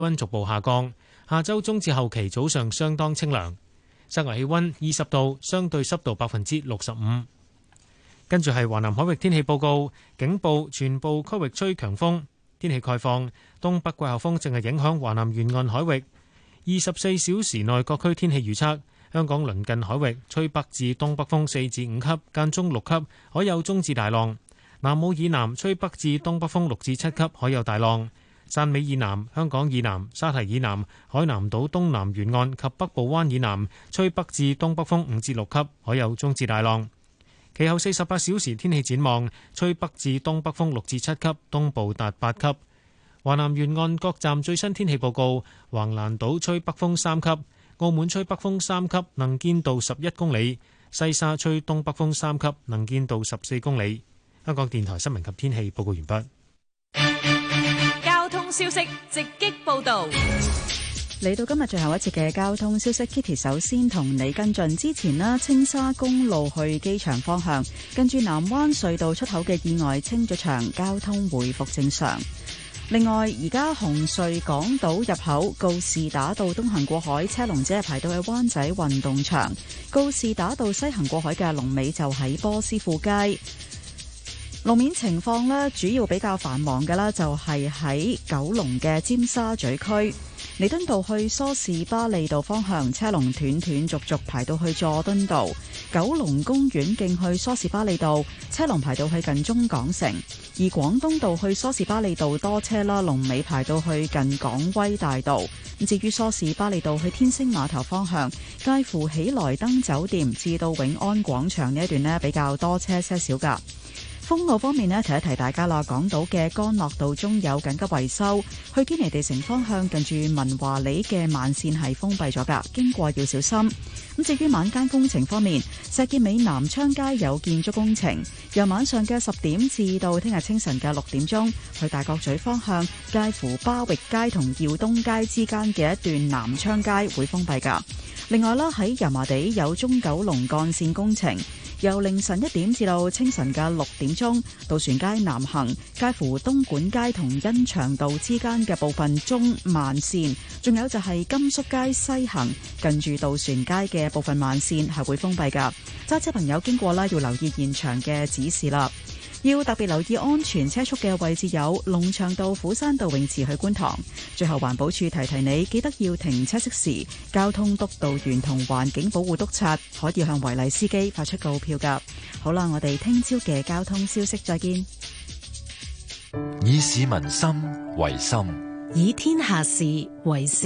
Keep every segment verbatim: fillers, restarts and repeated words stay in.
溫逐步下降。下周中至後期早上相當清涼，室外氣溫二十度，相對濕度百分之六十五。跟住係華南海域天氣報告，警報全部區域吹強風。天氣概況，東北季候風正係影響華南沿岸海域。二十四小時內各區天氣預測：香港鄰近海域吹北至東北風四至五級，間中六級，海有中至大浪；南澳以南吹北至東北風六至七級，海有大浪；汕尾以南、香港以南、沙堤以南、海南島東南沿岸及北部灣以南吹北至東北風五至六級，海有中至大浪。其後四十八小時天氣展望，吹北至東北風六至七級，東部達八級。華南沿岸各站最新天氣報告：橫瀾島吹北風三級，澳門吹北風三級，能見度十一公里；西沙吹東北風三級，能見度十四公里。香港電台新聞及天氣報告完畢。 交通消息直擊報道。 嚟到今日最後一節嘅交通消息 ，Kitty 首先同你跟進之前啦，青沙公路去機場方向，跟住南灣隧道出口嘅意外清咗場，交通回復正常。另外，而家紅隧港島入口告士打道東行過海車龍只係排到去灣仔運動場，告士打道西行過海嘅龍尾就喺波斯富街。路面情況呢，主要比較繁忙嘅啦，就係喺九龍嘅尖沙咀區。彌敦道去梳士巴利道方向車龍斷斷續續排到去佐敦道，九龍公園徑去梳士巴利道車龍排到去近中港城，而廣東道去梳士巴利道多車啦，龍尾排到去近港威大道。至於梳士巴利道去天星碼頭方向，介乎喜來登酒店至到永安廣場呢一段呢，比較多車些少噶。封路方面呢，提一提大家啦，港島嘅干諾道中有緊急維修，去堅尼地城方向近住文華里嘅慢線係封閉咗噶，經過要小心。咁至於晚間工程方面，石硤尾南昌街有建築工程，由晚上嘅十點至到聽日清晨嘅六點鐘，去大角咀方向介乎巴域街同耀東街之間嘅一段南昌街會封閉噶。另外啦，喺油麻地有中九龍幹線工程，由凌晨一點至到清晨嘅六點鐘，渡船街南行介乎東莞街同欣翔道之間嘅部分中慢線，仲有就係甘肅街西行近住渡船街嘅部分慢線係會封閉噶。揸車朋友經過啦，要留意現場嘅指示啦。要特別留意安全車速嘅位置有龍翔道、虎山道泳池去觀塘。最後環保署提提你，記得要停車熄匙。交通督導員同環境保護督察可以向違例司機發出告票㗎。好啦，我哋聽朝嘅交通消息再見。 以市民心為心， 以天下事為事。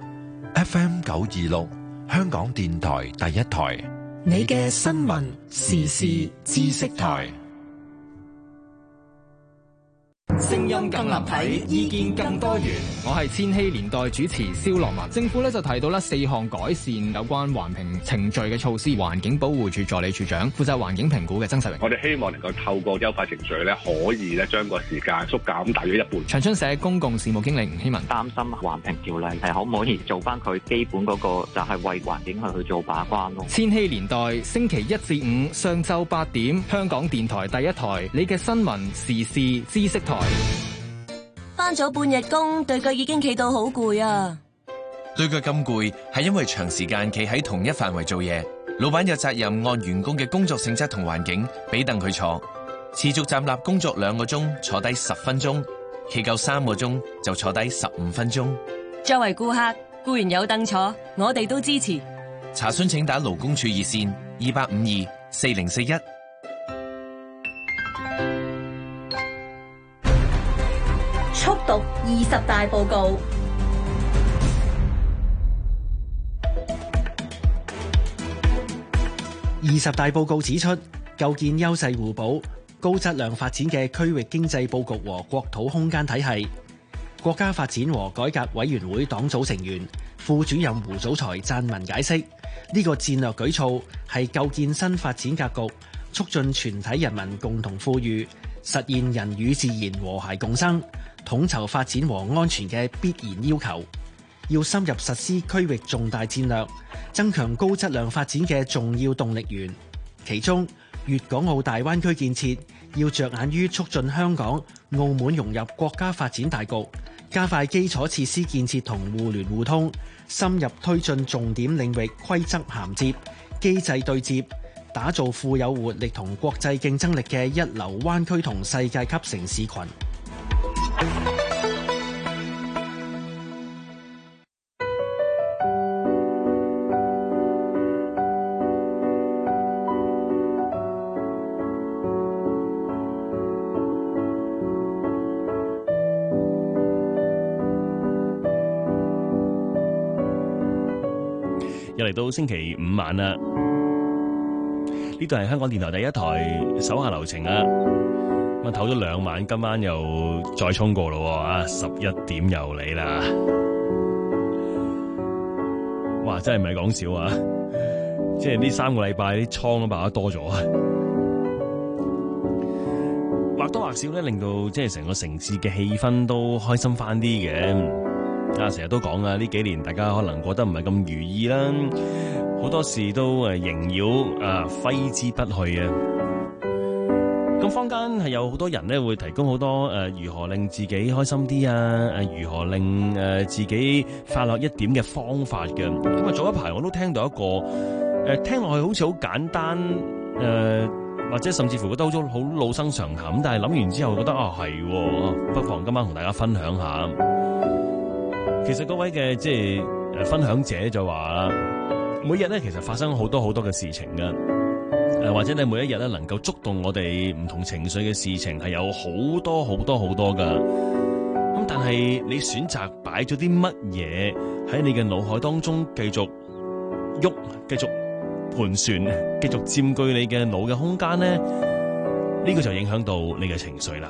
F M 九二六，香港電台第一台， 你嘅新聞時事知識台。 聲音更立體，意見更多元。我係千禧年代主持蕭樂文。政府咧就提到咧四項改善有關環評程序嘅措施。環境保護署助理署長負責環境評估嘅曾世榮， 我哋希望能夠透過優化程序咧，可以咧將個時間縮減大約一半。 長春社公共事務經理吳希文擔心環評條例係可唔可以做翻佢基本嗰個，就係為環境去去做把關咯。 千禧年代星期一至五上晝八點，香港電台第一台，你嘅新聞時事知識台。 返咗半日工，對腳已經企到好攰啊！ 對腳咁攰，係因為長時間企喺同一範圍做嘢。老闆有責任按員工嘅工作性質同環境，俾凳佢坐。持續站立工作兩個鐘，坐低十分鐘；企夠三個鐘，就坐低十五分鐘。 作為顧客，固然有凳坐，我哋都支持。 查詢請打勞工處熱線二八五二四零四一。 速讀二十大報告。 二十大報告指出，構建優勢互補、高質量發展嘅區域經濟佈局和國土空間體系。國家發展和改革委員會黨組成員、副主任胡祖才撰文解釋，呢個戰略舉措係構建新發展格局，促進全體人民共同富裕，實現人與自然和諧共生，統籌發展和安全嘅必然要求。要深入實施區域重大戰略，增強高質量發展嘅重要動力源。其中，粵港澳大灣區建設要着眼於促進香港、澳門融入國家發展大局， 加快基礎設施建設同互聯互通，深入推進重點領域規則銜接、機制對接，打造富有活力同國際競爭力嘅一流灣區同世界級城市群。 又嚟到星期五晚啦，呢度係香港電台第一台手下留情啊！咁啊唞咗兩晚，今晚又再衝過咯啊！十一點又嚟啦，哇！真係唔係講笑啊！即係呢三個禮拜啲倉都爆得多咗啊，或多或少咧令到即係成個城市嘅氣氛都開心翻啲嘅。啊，成日都講啊，呢幾年大家可能過得唔係咁如意啦，好多事都誒縈繞啊，揮之不去啊。咁坊間係有好多人咧，會提供好多誒、呃，如何令自己開心啲啊，誒，如何令誒、呃、自己快樂一點嘅方法嘅。咁啊，早一排我都聽到一個誒、呃，聽落去好似好簡單誒、呃，或者甚至乎覺得好好老生常談，但係諗完之後覺得啊係，不妨今晚同大家分享下。其實嗰位嘅即係誒分享者就話啦，每日咧其實發生好多好多嘅事情噶，誒或者你每一日咧能夠觸動我哋唔同情緒嘅事情係有好多好多好多噶，咁但係你選擇擺咗啲乜嘢喺你嘅腦海當中繼續喐、繼續盤旋、繼續佔據你嘅腦嘅空間咧，呢個就影響到你嘅情緒啦。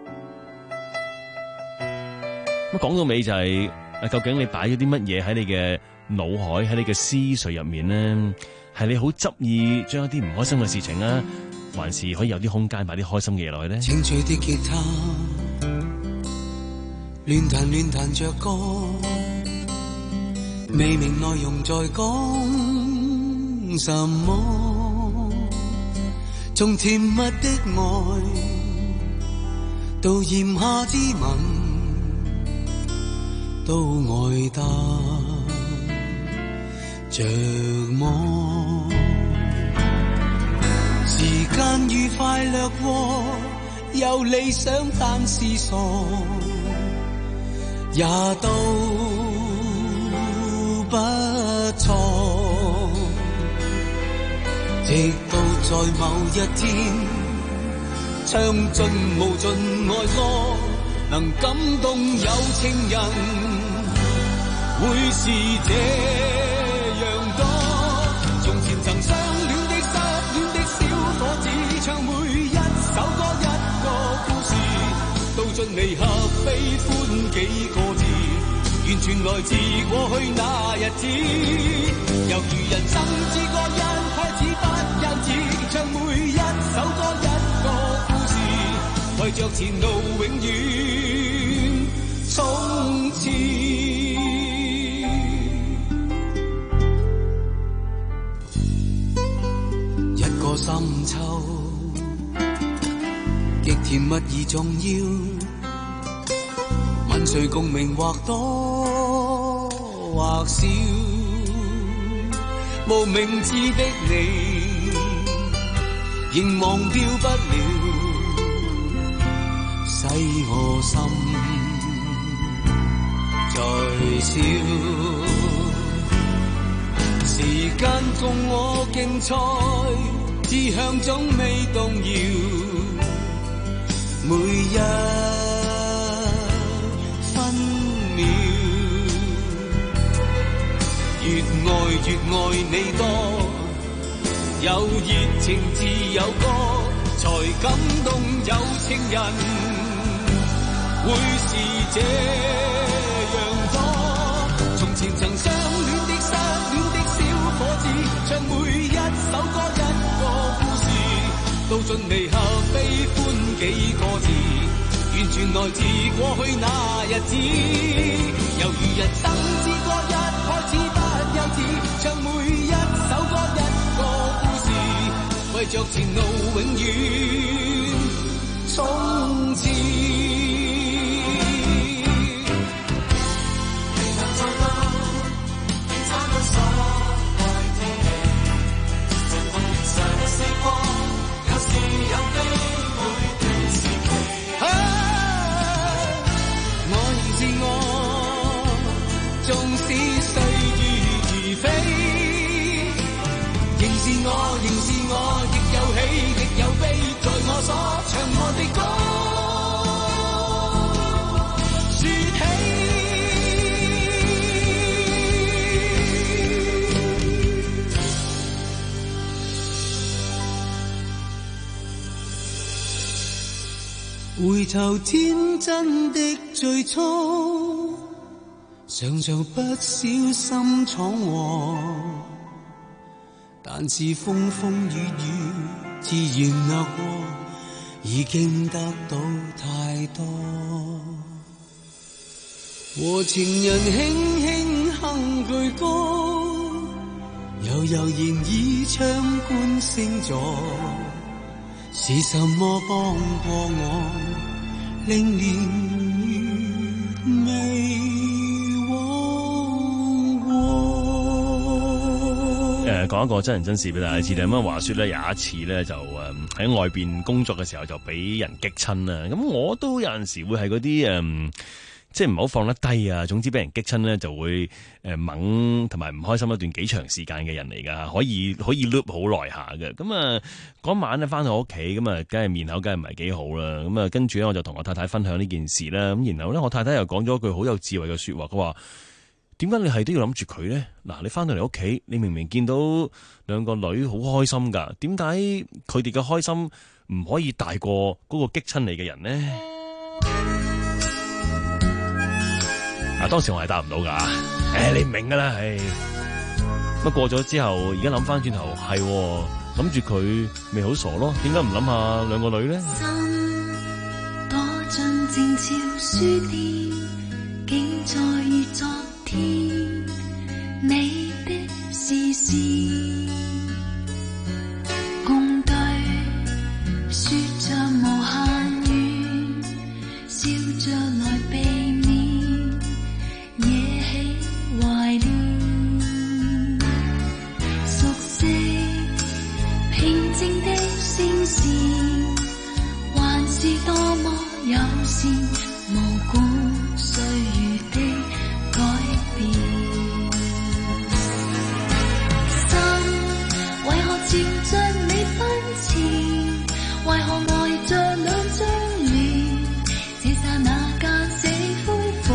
咁講到尾就係。究竟你擺咗啲乜嘢喺你嘅腦海，喺你嘅思緒入面呢？係你好執意將一啲唔開心嘅事情啊，還是可以有啲空間擺啲開心嘅嘢落去呢？ 清脆的吉他亂彈亂彈着歌，未明內容在講什麼，從甜蜜的愛到炎夏之吻，都愛得着魔，時間愉快掠過，有理想但是傻，也都不錯。直到在某一天，唱盡無盡愛歌，能感動有情人。會是這樣多，從前曾相戀的失戀的小伙子，唱每一首歌一個故事，到盡離合悲歡幾個字，完全來自過去那日子。猶如人生之歌一開始不休止，唱每一首歌一個故事，為着前路永遠衝刺。個深秋極甜蜜而重要，問誰共鳴或多或少，無名字的你仍忘掉不了，使我心在笑。時間共我競賽，志向總未動搖，每一分秒，越愛越愛你多，有熱情自有歌，才感動有情人，會是這樣多。從前曾相戀的失戀的小伙子，唱每一首歌一到盡離合悲歡幾個字，完全來自過去那日子。猶如人生之歌一開始不休止，唱每一首歌一個故事，為着前路永遠衝刺。 縱使歲月如飛，仍是我，仍是我，亦有喜亦有悲，在我所唱過的歌說起。回頭天真的最初，常常不小心闖禍，但是風風雨雨自然掠過，已經得到太多。和情人輕輕哼句歌，悠悠然倚窗觀星座，是什麼幫過我，令年月未忘過。 誒，講一個真人真事俾大家知啦。咁啊，話說咧，有一次咧就誒喺外邊工作嘅時候就俾人激親啦。咁我都有陣時會係嗰啲誒。即係唔好放得低啊！總之俾人激親咧，就會誒猛同埋唔開心一段幾長時間嘅人嚟噶，可以可以 loop 好耐下嘅。咁啊嗰晚咧翻到屋企，咁啊梗係面口梗係唔係幾好啦。咁啊跟住咧我就同我太太分享呢件事啦。咁然後咧我太太又講咗一句好有智慧嘅說話，佢話：點解你係都要諗住佢咧？嗱，你翻到嚟屋企，你明明見到兩個女好開心噶，點解佢哋嘅開心唔可以大過嗰個激親你嘅人呢？嗱，當時我係答唔到噶，誒，你唔明噶啦，係。乜過咗之後，而家諗翻轉頭，係諗住佢咪好傻咯？點解唔諗下兩個女咧？ 心躲進靜悄書店，竟再遇昨天你的視線，共對說着無限語，笑着來避免惹起懷念，熟悉平靜的聲線，還是多麼友善，無故歲月的改變。心為何纏着你婚前，為何愛着兩張臉，這剎那間死灰復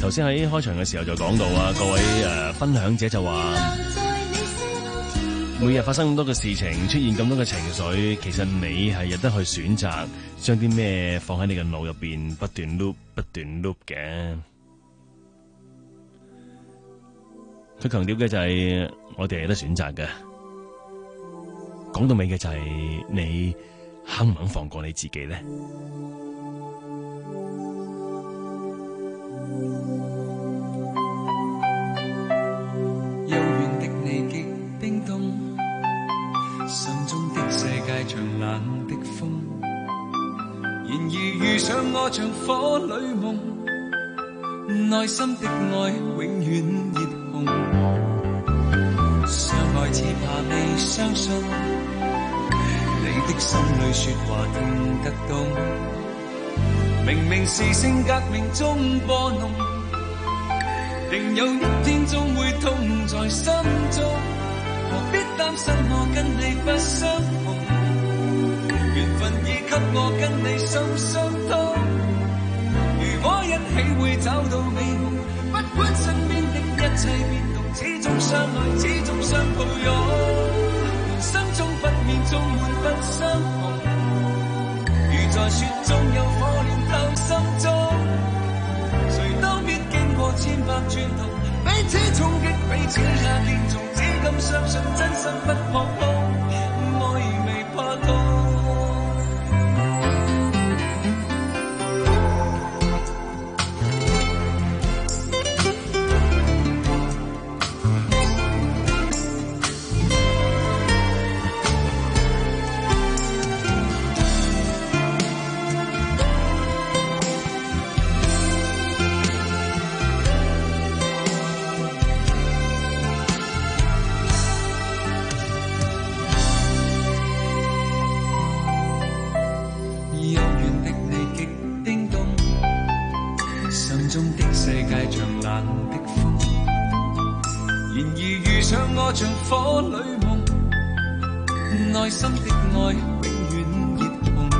頭先喺開場嘅時候就講到啊，各位誒、呃、分享者就話，每日發生咁多嘅事情，出現咁多嘅情緒，其實你係有得去選擇，將啲咩放喺你嘅腦入邊不斷 loop 不斷 loop 嘅。佢強調嘅就係我哋有得選擇嘅，講到尾嘅就係你肯唔肯放過你自己呢？ 遙遠的你極冰凍，心中的世界像冷的風，然而遇上我像火裏夢，內心的愛永遠熱紅，相愛只怕未相信，你的心裏說話聽得懂，明明是性革命中播弄，定有一天終會痛在心中，何必擔心我跟你不相同，緣分已給我跟你心相通，如果一起會找到美夢，不管身邊的一切變動，始終相愛，始終相抱擁，人生中不免充滿不相同，如在雪中有火焰透心中，誰都必經過千百轉動，彼此衝擊，彼此也敬重，只敢相信真心不撲空，愛未怕痛。像火裏夢，內心的愛永遠熱紅，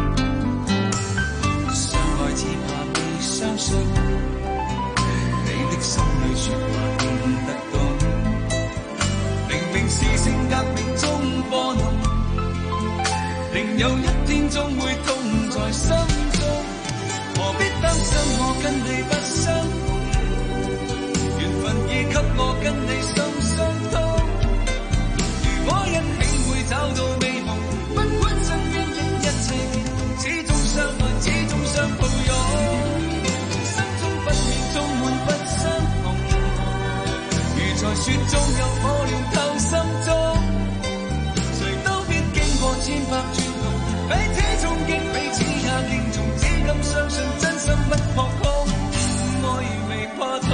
相愛只怕未相信，你的心裏說話聽得懂，明明是性革命中播弄，定有一天終會痛在心中，何必擔心我跟你不相同，緣分已給我跟你心相通，我一起會找到美夢，不管身邊的一切變動，始終相愛，始終相抱擁，心中不免充滿不相同，如在雪中有火焰透心中，誰都必經過千百轉動，彼此衝擊，彼此也敬重，只敢相信真心不撲空，愛未怕痛，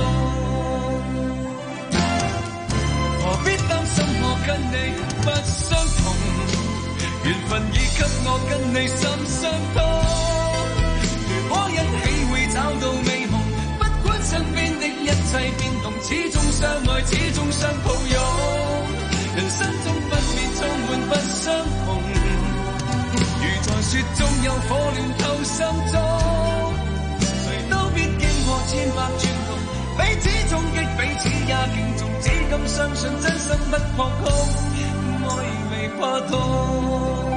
何必擔心我跟你不相同，緣分已給我跟你心相通，如果一起會找到美夢，不管身邊的一切變動，始終相愛，始終相抱擁，人生中不免充滿不相同，如在雪中有火焰透心中，誰都必經過千百轉動，彼此衝擊，彼此也敬重，只敢相信真心不撲空，愛未怕痛。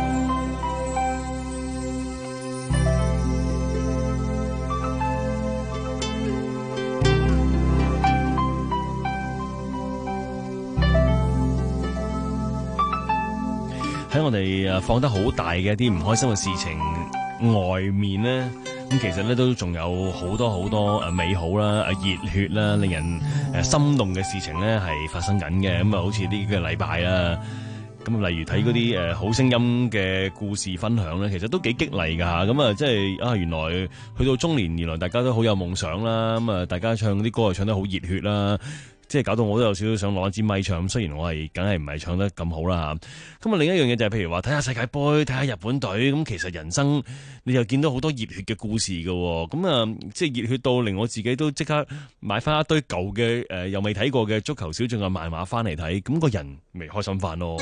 喺我哋誒放得好大嘅一啲唔開心嘅事情外面咧，咁其實咧都仲有好多好多誒美好啦、誒熱血啦、令人誒心動嘅事情咧係發生緊嘅。咁啊，好似呢個禮拜啦，咁例如睇嗰啲誒好聲音嘅故事分享咧，其實都幾激勵㗎嚇。咁啊，即係啊，原來去到中年，原來大家都好有夢想啦。咁啊，大家唱啲歌又唱得好熱血啦。即係搞到我都有少少想攞一支咪唱，咁雖然我係梗係唔係唱得咁好啦嚇。咁啊，另一樣嘢就係譬如話睇下世界盃，睇下日本隊，咁其實人生你又見到好多熱血嘅故事㗎喎。咁啊，即係熱血到令我自己都即刻買翻一堆舊嘅誒、呃、又未睇過嘅足球小將嘅漫畫翻嚟睇，咁個人咪開心翻咯。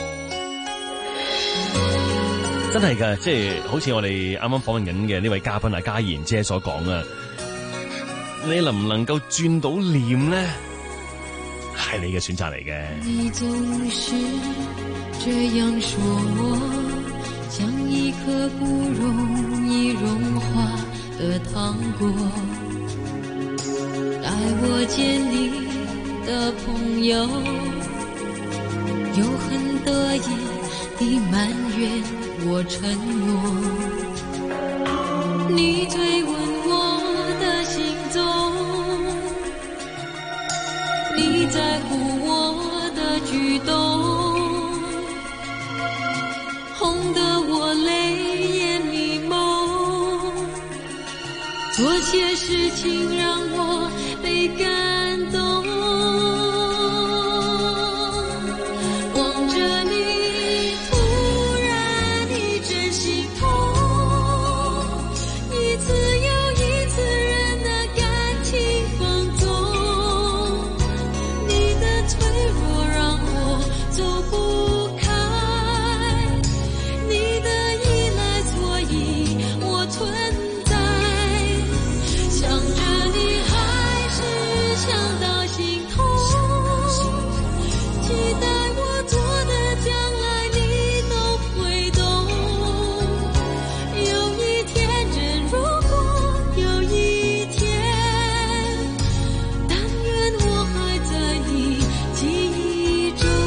真係㗎，即係好似我哋啱啱訪問緊嘅呢位嘉賓啊，嘉賢姐所講啊。 你能唔能夠轉到念呢？係你嘅選擇嚟嘅。 你總是這樣說我，像一顆不容易融化的糖果，待我見你的朋友又很得意地埋怨我承諾，你追問我的行蹤，你在乎我的舉動，哄得我淚眼迷蒙，做些事情讓我被感動，望着你突然一陣心痛，一次又一次人的感情放縱，你的脆弱讓我走不開，你的依賴所以我存在，想着你還是想到心痛，期待我做的將來你都會懂，有一天真如果有一天，但願我還在你記憶中。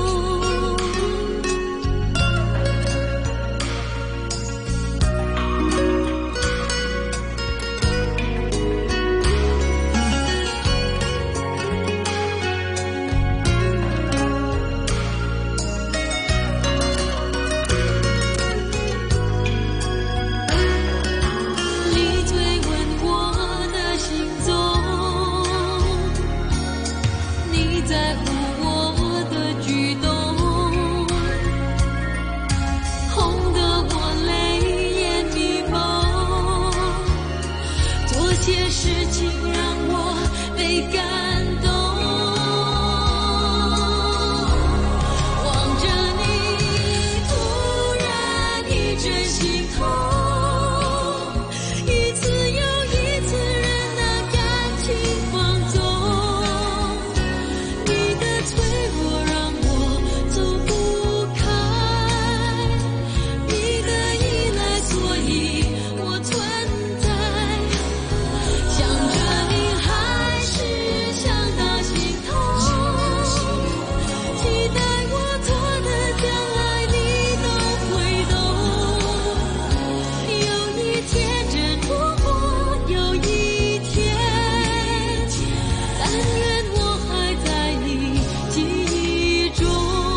你追問我的行蹤，你在乎我的舉動，哄得我淚眼迷蒙，做些事情讓我被感動，望着你突然一陣心痛，一次又一次人的感情放縱，你的脆弱讓我走不開，你的依賴所以我存在，想着你還是想到心痛，期待我做的將來你都會懂，有一天真如果有一天，但願我還在你記憶中，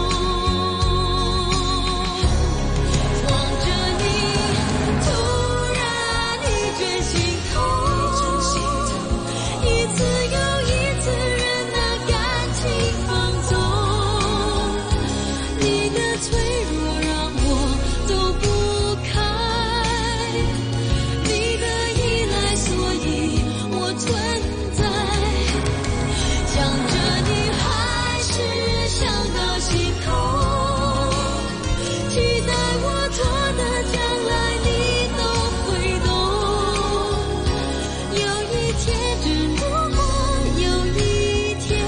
望着你突然一陣心痛，一次又一次人的感情放縱，你的脆弱讓我走不開，你的依賴所以我存在，想着你還是想到心痛，期待我做的將來你都會懂，有一天真如果有一天，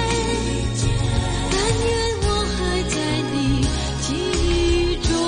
但願我還在你記憶中，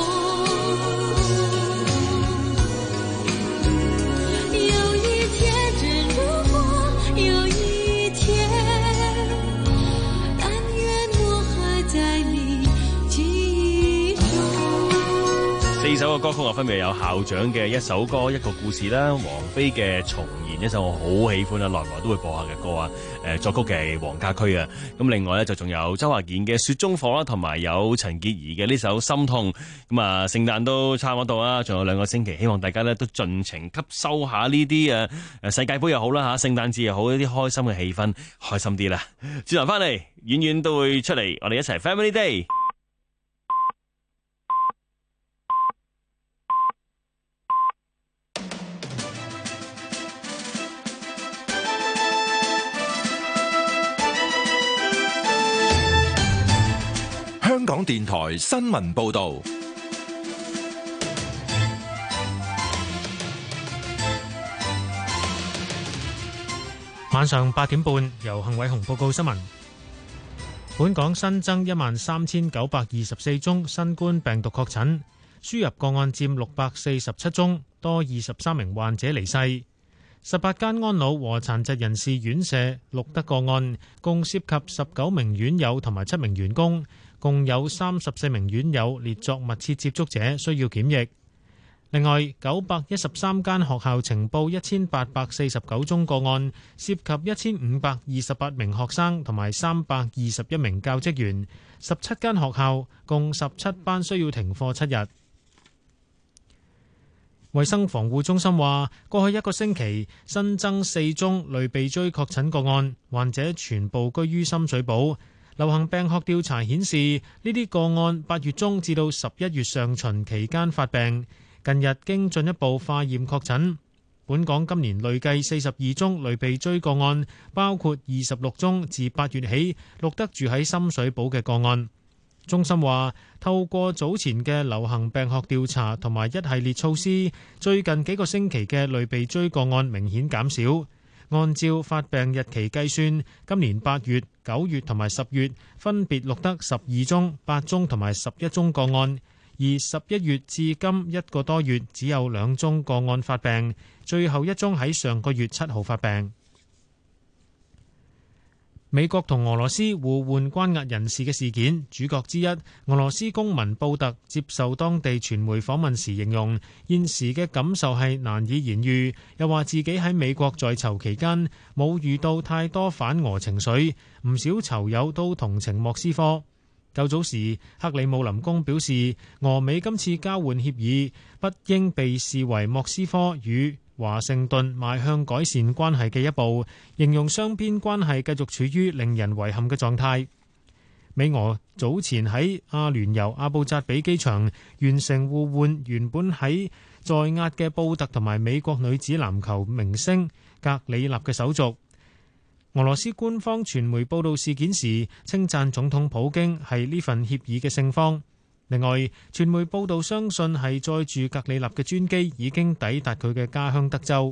有一天真如果有一天，但願我還在你記憶中。 四首嘅歌曲啊，分別有校長嘅一首歌一個故事啦，王菲嘅重燃一首我好喜歡啊，耐唔耐都會播下嘅歌啊。誒作曲嘅係黃家駒啊。咁另外咧就仲有周華健嘅雪中火啦，同埋有陳潔儀嘅呢首心痛。咁啊，聖誕都差唔多到啦，仲有兩個星期，希望大家咧都盡情吸收下呢啲誒誒世界盃又好啦嚇，聖誕節又好，一啲開心嘅氣氛，開心啲啦。轉頭翻嚟，遠遠都會出嚟，我哋一齊 Family Day。 香港電台新聞報道。 晚上八點半，由幸偉雄報告新聞。本港新增一萬三千九百二十四宗新冠病毒確診，輸入個案佔六百四十七宗，多二十三名患者離世。十八間安老和殘疾人士院舍錄得個案，共涉及十九名院友同埋七名員工，共有三十四名院友列作密切接觸者，需要檢疫。另外，九百一十三間學校呈報一千八百四十九宗個案，涉及一千五百二十八名學生同埋三百二十一名教職員，十七間學校共十七班需要停課七日。衛生防護中心話，過去一個星期新增四宗類鼻疽確診個案，患者全部居於深水埗。流行病學調查顯示，呢啲個案八月中至到十一月上旬期間發病，近日經進一步化驗確診。本港今年累計四十二宗類鼻疽個案，包括二十六宗自八月起錄得住喺深水埗嘅個案。中心話，透過早前嘅流行病學調查同埋一系列措施，最近幾個星期嘅類鼻疽個案明顯減少。按照發病日期計算，今年八月、九月同埋十月分別錄得十二宗、八宗同埋十一宗個案，而十一月至今一個多月只有兩宗個案發病，最後一宗喺上個月七號發病。美國同俄羅斯互換關押人士嘅事件，主角之一俄羅斯公民布特接受當地傳媒訪問時形容，現時嘅感受係難以言喻，又話自己喺美國在囚期間冇遇到太多反俄情緒，唔少囚友都同情莫斯科。較早時，克里姆林宮表示，俄美今次交換協議不應被視為莫斯科與華盛頓邁向改善關係嘅一步，形容雙邊關係繼續處於令人遺憾嘅狀態。美俄早前喺阿聯酋阿布扎比機場完成互換原本喺在押嘅布特同埋美國女子籃球明星格里納嘅手續。俄羅斯官方傳媒報道事件時，稱讚總統普京係呢份協議嘅勝方。另外，傳媒報道相信係載住格里納嘅專機已經抵達佢嘅家鄉德州。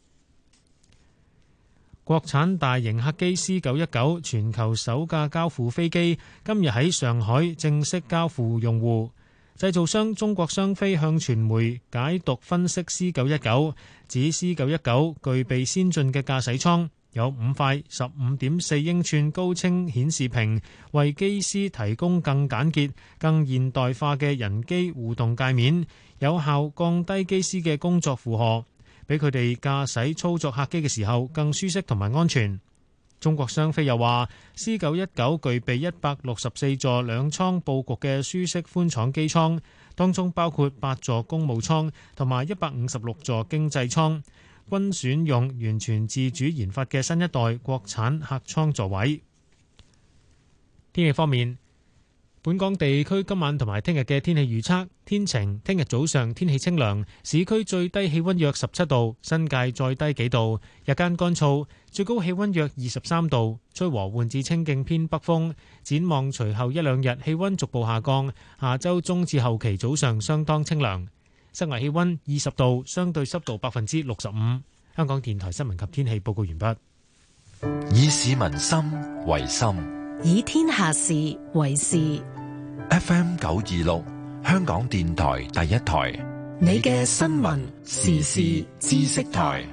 國產大型客機 C 九一九全球首架交付飛機今日喺上海正式交付用戶。製造商中國商飛向傳媒解讀分析 C 九一九，指 C 九一九具備先進嘅駕駛艙，有五塊十五點四英寸高清顯示屏，為機師提供更簡潔、更現代化嘅人機互動界面，有效降低機師嘅工作負荷，俾佢哋駕駛操作客機嘅時候更舒適同埋安全。中國商飛又話 C 九一九具備一百六十四座兩艙佈局嘅舒適寬敞機艙，當中包括八座公務艙同埋一百五十六座經濟艙，均選用完全自主研發嘅新一代國產客艙座位。天氣方面，本港地區今晚同埋聽日嘅天氣預測，天晴，聽日早上天氣清涼，市區最低氣溫約十七度，新界再低幾度，日間乾燥，最高氣溫約二十三度，吹和緩至清勁偏北風。展望隨後一兩日氣溫逐步下降，下周中至後期早上相當清涼。室外氣溫二十度，相對濕度百分之六十五。香港電台新聞及天氣報告完畢。 以市民心為心， 以天下事為事。 F M 九二六，香港電台第一台， 你嘅新聞時事知識台。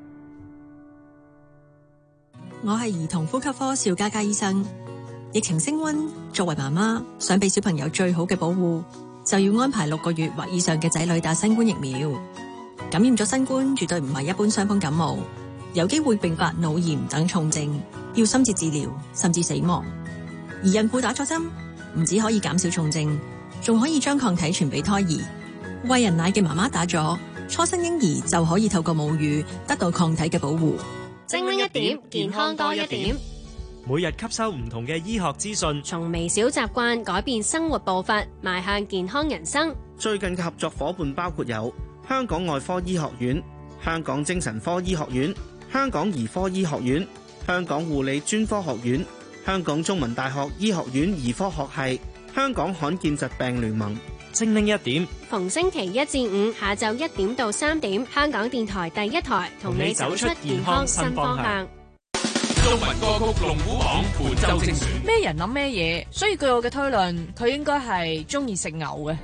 我係兒童呼吸科邵嘉嘉醫生。疫情升溫，作為媽媽想俾小朋友最好嘅保護，就要安排六個月或以上嘅仔女打新冠疫苗。感染咗新冠絕對唔係一般傷風感冒，有機會併發腦炎等重症，要深切治療甚至死亡。而孕婦打咗針，唔止可以減少重症，仲可以將抗體傳俾胎兒。餵人奶嘅媽媽打咗，初生嬰兒就可以透過母乳得到抗體嘅保護。 精靈一點，健康多一點。 每日吸收唔同嘅醫學資訊， 從微小習慣改變生活步伐，邁向健康人生。 最近嘅合作伙伴包括有香港外科醫學院、香港精神科醫學院、香港兒科醫學院、香港護理專科學院、香港中文大學醫學院兒科學系、香港罕見疾病聯盟。精靈一點， 逢星期一至五下晝一點到三點，香港電台第一台同你走出健康新方向。 中文歌曲龍虎榜本周精選。 咩人諗咩嘢，所以據我嘅推論，佢應該係中意食牛嘅。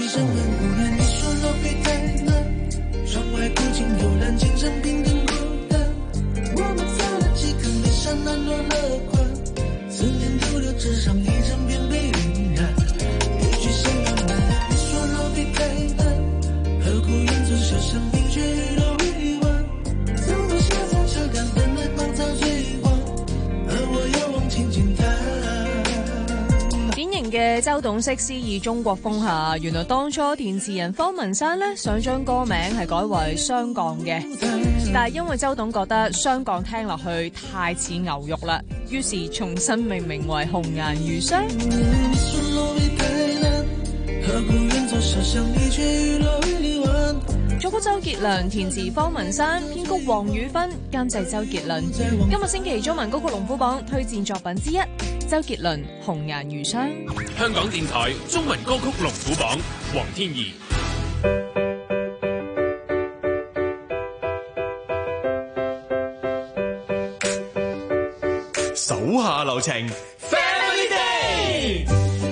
嘅周董式詩意中國風下，原來當初填詞人方文山呢想將歌名係改為雙槓嘅，但係因為周董覺得雙槓聽落去太似牛肉啦，於是重新命名為紅顏餘香。作曲周杰倫，填詞方文山，編曲黃宇芬，監製周杰倫。今個星期中文歌曲龍虎榜推薦作品之一，周杰倫《紅顏餘香》。 香港電台中文歌曲龍虎榜，黃天怡。 手下留情 ，Family Day。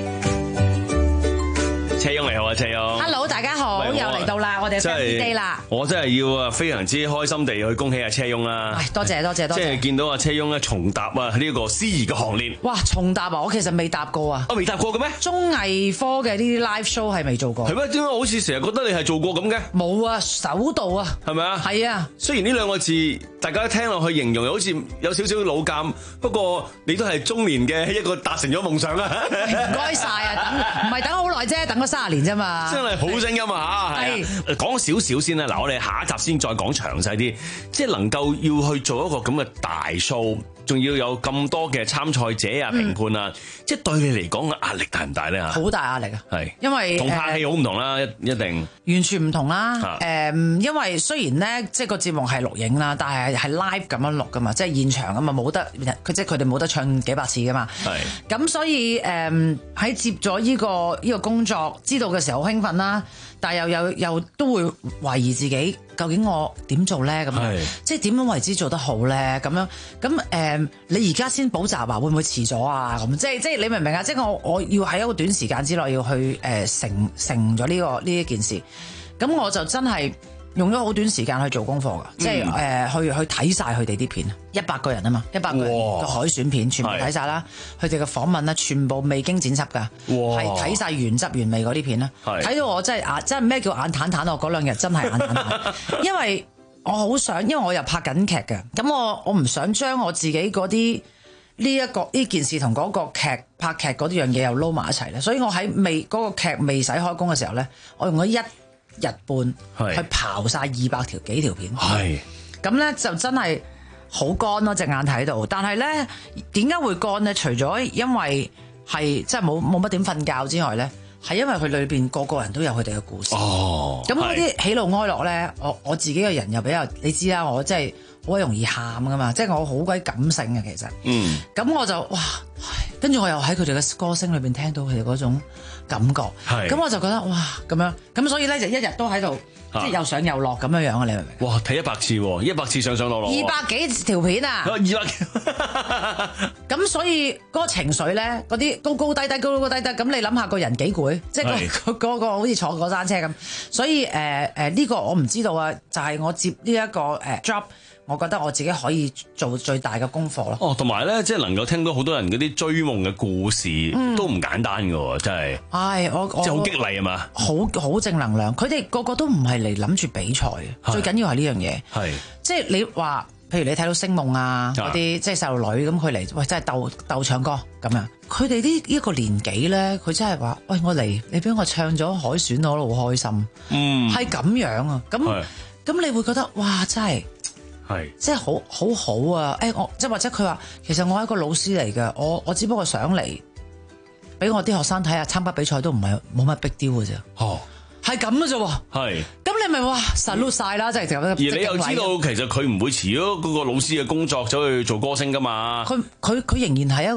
車翁你好啊，車翁。 Hello， 大家好，又嚟到啦，我哋 Family Day 啦。 我真係要啊，非常之開心地去恭喜阿車翁啦。 多謝多謝多謝。 即係見到阿車翁咧重踏啊呢個司儀嘅行列。 哇，重踏啊！我其實未踏過啊。 我未踏過嘅咩？ 綜藝科嘅呢啲 live show 係未做過。 係咩？點解好似成日覺得你係做過咁嘅？ 冇啊，首度啊。 係咪啊？ 係啊。雖然呢兩個字大家聽落去形容又好似有少少老尷，不過你都係中年嘅一個達成咗夢想啊！ 唔該晒啊，等唔係等好耐啫，等咗三十年啫嘛。 真係好聲音啊嚇！係啊，講少少先啦。嗱，我哋下一集先再講詳細啲，即係能夠要去做一個咁嘅大 show，仲要有咁多嘅參賽者啊、評判啊，即係對你嚟講嘅壓力大唔大咧嚇？ 好大壓力啊！ 係， 因為同拍戲好唔同啦，一一定完全唔同啦。誒，因為雖然咧，即係個節目係錄影啦，但係係 live 咁樣錄噶嘛，即係現場咁嘛，冇得佢即係佢哋冇得唱幾百次噶嘛。係。咁所以誒喺接咗依個依個工作，知道嘅時候好興奮啦。但係又又又都會懷疑自己，究竟我點做咧？咁樣即係點樣為之做得好咧？咁樣咁誒、呃，你而家先補習啊？會唔會遲咗啊？咁即係即係你明唔明啊？即係我我要喺一個短時間之內要去誒、呃、成成咗呢、這個呢一件事，咁我就真係用咗好短時間去做功課㗎，嗯、即係誒、呃、去去睇晒佢哋啲片，一百個人啊嘛，一百個人嘅海選片全部睇晒啦，佢哋嘅訪問啦，全部未經剪輯㗎，係睇晒原汁原味嗰啲片啦，睇到我真係眼真係咩叫眼坦坦，我嗰兩日真係眼坦坦，因為我好想，因為我又拍緊劇嘅，咁我我唔想將我自己嗰啲呢一個呢件事同嗰個劇拍劇嗰啲樣嘢又撈埋一齊咧，所以我喺未嗰、嗰個劇未使開工嘅時候咧，我用咗一日半去刨晒二百條幾條片，咁咧就真係好乾咯，隻眼睇到。但係咧點解會乾咧？除咗因為係即係冇冇乜點瞓覺之外咧，係因為佢裏邊個個人都有佢哋嘅故事。哦，咁嗰啲喜怒哀樂咧，我我自己嘅人又比較，你知啦，我真係好容易喊噶嘛，即係我好鬼感性嘅其實。嗯，咁我就哇，跟住我又喺佢哋嘅歌聲裏邊聽到佢哋嗰種感覺，咁我就覺得哇咁樣，咁所以咧就一日都喺度，即係又上又落咁樣樣啊！你明唔明？ 哇，睇一百次，一百次上上落落， 二百幾條片啊！ 二百， 咁所以嗰個情緒咧，嗰啲高高低低、高高低低，咁你諗下個人幾攰，即係嗰嗰個好似坐過山車咁。所以誒誒呢個我唔知道啊，就係、是、我接呢一個誒 job。我覺得我自己可以做最大嘅功課咯。 哦，同埋咧，即係能夠聽到好多人嗰啲追夢嘅故事，嗯、都唔簡單㗎喎，真係。係，我我即係好激勵啊嘛，好好正能量。佢哋個個都唔係嚟諗住比賽嘅，最緊要係呢樣嘢。係，即係你話，譬如你睇到星夢啊嗰啲，即係細路女咁，佢嚟喂，真係鬥鬥唱歌咁樣。佢哋呢一個年紀咧，佢真係話：喂，我嚟，你俾我唱咗海選，我都好開心。嗯，係咁樣啊。咁咁，你會覺得哇，真係。係，即係好好好啊！誒、欸，我即係或者佢話，其實我係一個老師嚟嘅，我我只不過想嚟俾我啲學生睇下，參加比賽都唔係冇乜逼雕嘅啫。哦，係咁嘅啫。係，咁你咪話實碌晒啦，即係咁樣。而你又知道，其實佢唔會辭咗嗰個老師嘅工作，走去做歌星噶嘛？ 佢佢佢仍然係一個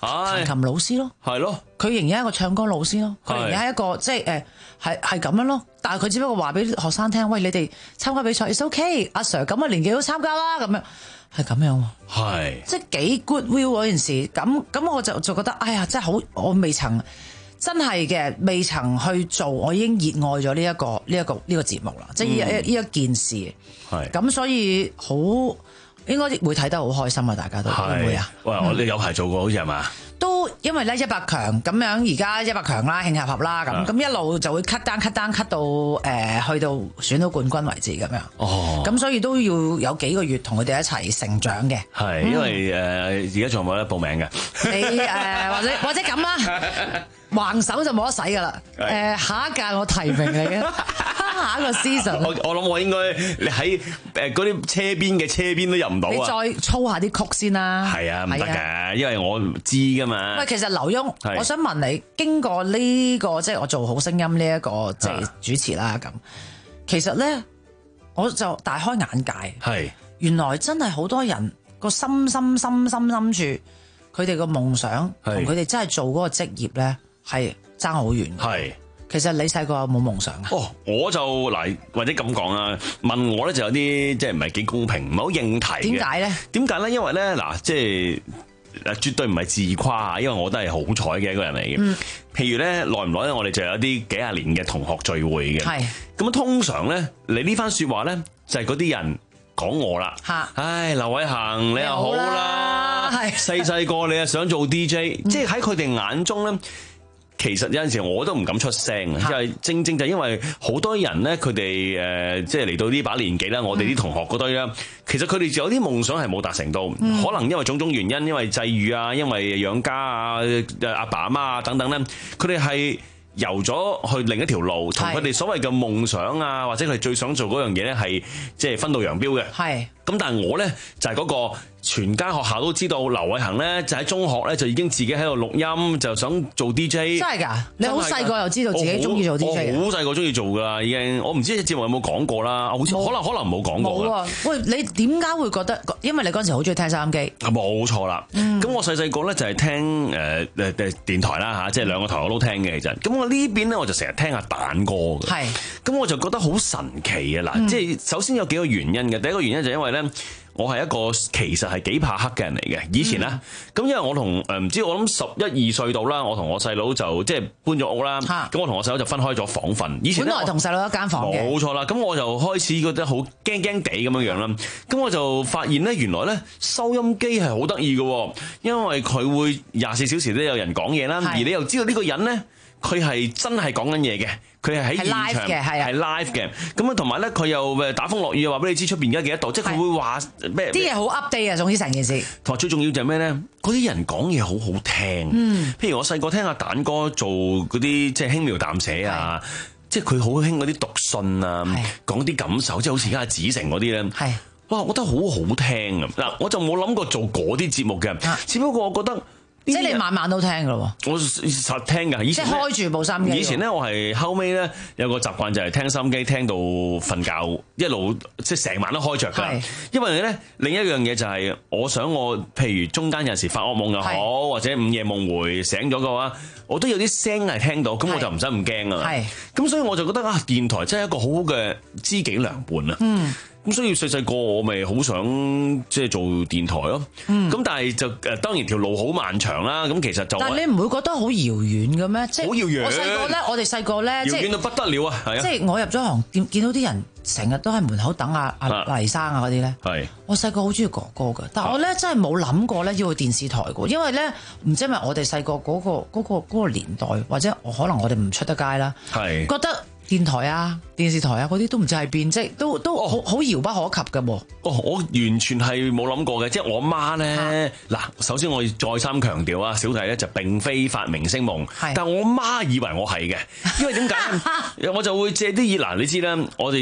彈琴老師咯， 係咯， 佢仍然係一個唱歌老師咯，佢仍然係一個即係誒係係咁樣咯。但係佢只不過話俾學生聽，喂，你哋參加比賽 ，it's OK，阿 Sir 咁嘅年紀都參加啦，咁樣係咁樣喎。 係即係幾 goodwill 嗰件事，咁咁我就就覺得，哎呀，真係好，我未曾真係嘅，未曾去做，我已經熱愛咗呢一個呢一個呢個節目啦，即係呢一呢一件事。係咁，所以好應該會睇得好開心啊！大家都會唔會啊？ 喂，我哋有排做過，好似係嘛？ 都因為咧一百強咁樣，而家一百強啦，慶合合啦，咁咁一路就會 cut down cut down cut 到誒、呃、去到選到冠軍為止咁樣。哦，咁所以都要有幾個月同佢哋一齊成長嘅。係，因為誒而家仲有冇得報名嘅？你誒、呃、或者或者咁啦，橫手就冇得使噶啦。誒、呃、下一屆我提名你嘅。下一個 season，我我諗我應該你喺誒嗰啲車邊嘅車邊都入唔到啊！你再操下啲曲先啦。係啊，唔得嘅，因為我唔知噶嘛。喂，其實劉墉，我想問你，經過呢、呢個即係我做好聲音呢一個即係主持啦咁，其實咧我就大開眼界。係，原來真係好多人個心心心心諗住佢哋個夢想同佢哋真係做嗰個職業咧係爭好遠。係。其實你細個有冇夢想啊？哦，我就嗱，或者咁講啦，問我咧就有啲即係唔係幾公平，唔係好應題嘅。點解咧？點解咧？因為咧嗱，即係誒，絕對唔係自誇，因為我都係好彩嘅一個人嚟嘅。嗯。譬如咧，耐唔耐咧，我哋就有啲幾廿年嘅同學聚會嘅。係。咁通常咧，你呢番說話咧，就係嗰啲人講我啦。吓。唉，劉偉恒你又好啦，係細細個你又想做 D J，嗯、即係喺佢哋眼中咧。其實有陣時我都唔敢出聲，因為正正就因為好多人咧，佢哋誒即係嚟到呢把年紀啦，我哋啲同學嗰堆啦，其實佢哋有啲夢想係冇達成到，嗯、可能因為種種原因，因為際遇啊，因為養家啊，阿爸阿媽啊等等咧，佢哋係游咗去另一條路，同佢哋所謂嘅夢想啊，或者佢哋最想做嗰樣嘢咧，係即係分道揚鑣嘅。係咁，但係我咧就係嗰個。全間學校都知道劉偉恒咧，就喺中學咧就已經自己喺度錄音，就想做 D J。真係㗎？你好細個又知道自己中意做 D J？我好細個中意做㗎啦，已經。我唔知節目有冇講過啦，好似可能可能冇講過。冇啊！喂，你點解會覺得？因為你嗰陣時好中意聽收音機。冇錯啦。咁、嗯、我細細個咧就係聽誒誒誒電台啦嚇，即係兩個台我都聽嘅其實。咁我呢邊咧我就成日聽下蛋歌嘅。係。咁我就覺得好神奇嘅嗱，嗯、即係首先有幾個原因嘅。第一個原因就因為咧。我係一個其實係幾怕黑嘅人嚟嘅，以前咧，咁、嗯、因為我同誒唔知我諗十一二歲到啦，我同我細佬就即係搬咗屋啦，咁我同我細佬就分開咗房瞓。以前本來同細佬一間房嘅，冇錯啦。咁我就開始覺得好驚驚地咁樣樣啦。咁我就發現咧，原來咧收音機係好得意嘅，因為佢會廿四小時都有人講嘢啦，而你又知道呢個人咧，佢係真係講緊嘢嘅。佢係喺現場嘅，係 live 嘅，咁啊同埋咧佢又誒打風落雨，話俾你知出邊而家幾多度，即係佢會話咩？啲嘢好 update 啊，總之成件事。同埋最重要就係咩咧？嗰啲人講嘢好好聽，嗯，譬如我細個聽阿蛋哥做嗰啲即係輕描淡寫啊，即係佢好興嗰啲讀信啊，講啲感受，即係好似而家阿子誠嗰啲咧，係哇，我覺得好好聽啊！嗱，我就冇諗過做嗰啲節目嘅，只不過我覺得。即係你晚晚都聽㗎喎，我實聽㗎。以前即係開住部收音機。以前咧，我係後尾咧有個習慣就係聽收音機聽到瞓覺，一路即係成晚都開着㗎。因為咧另一樣嘢就係，我想我譬如中間有時發惡夢又好，或者午夜夢回醒咗嘅話，我都有啲聲係聽到，咁我就唔使咁驚啊。係，咁所以我就覺得啊，電台真係一個好好嘅知己良伴啊。嗯。咁所以細細個我咪好想即係做電台咯，咁、嗯、但係就誒當然條路好漫長啦。咁其實就但係你唔會覺得好遙遠嘅咩？即係好遙遠。我細個咧，我哋細個咧，遙遠到不得了啊！係啊，即係我入咗行見見到啲人成日都喺門口等阿阿黎生啊嗰啲咧。係我細個好中意哥哥㗎，但係我咧真係冇諗過咧要去電視台㗎，因為咧唔知係咪我哋細個嗰個嗰個嗰個年代，或者可能我哋唔出得街啦，係覺得。電台啊、電視台啊嗰啲都唔知係邊，即係都都好好遙不可及嘅喎。哦，我完全係冇諗過嘅，即係我媽咧嗱。首先我要再三強調啊，小弟咧就並非發明星夢，但我媽以為我係嘅，因為點解？我就會借啲意嗱，你知啦，我哋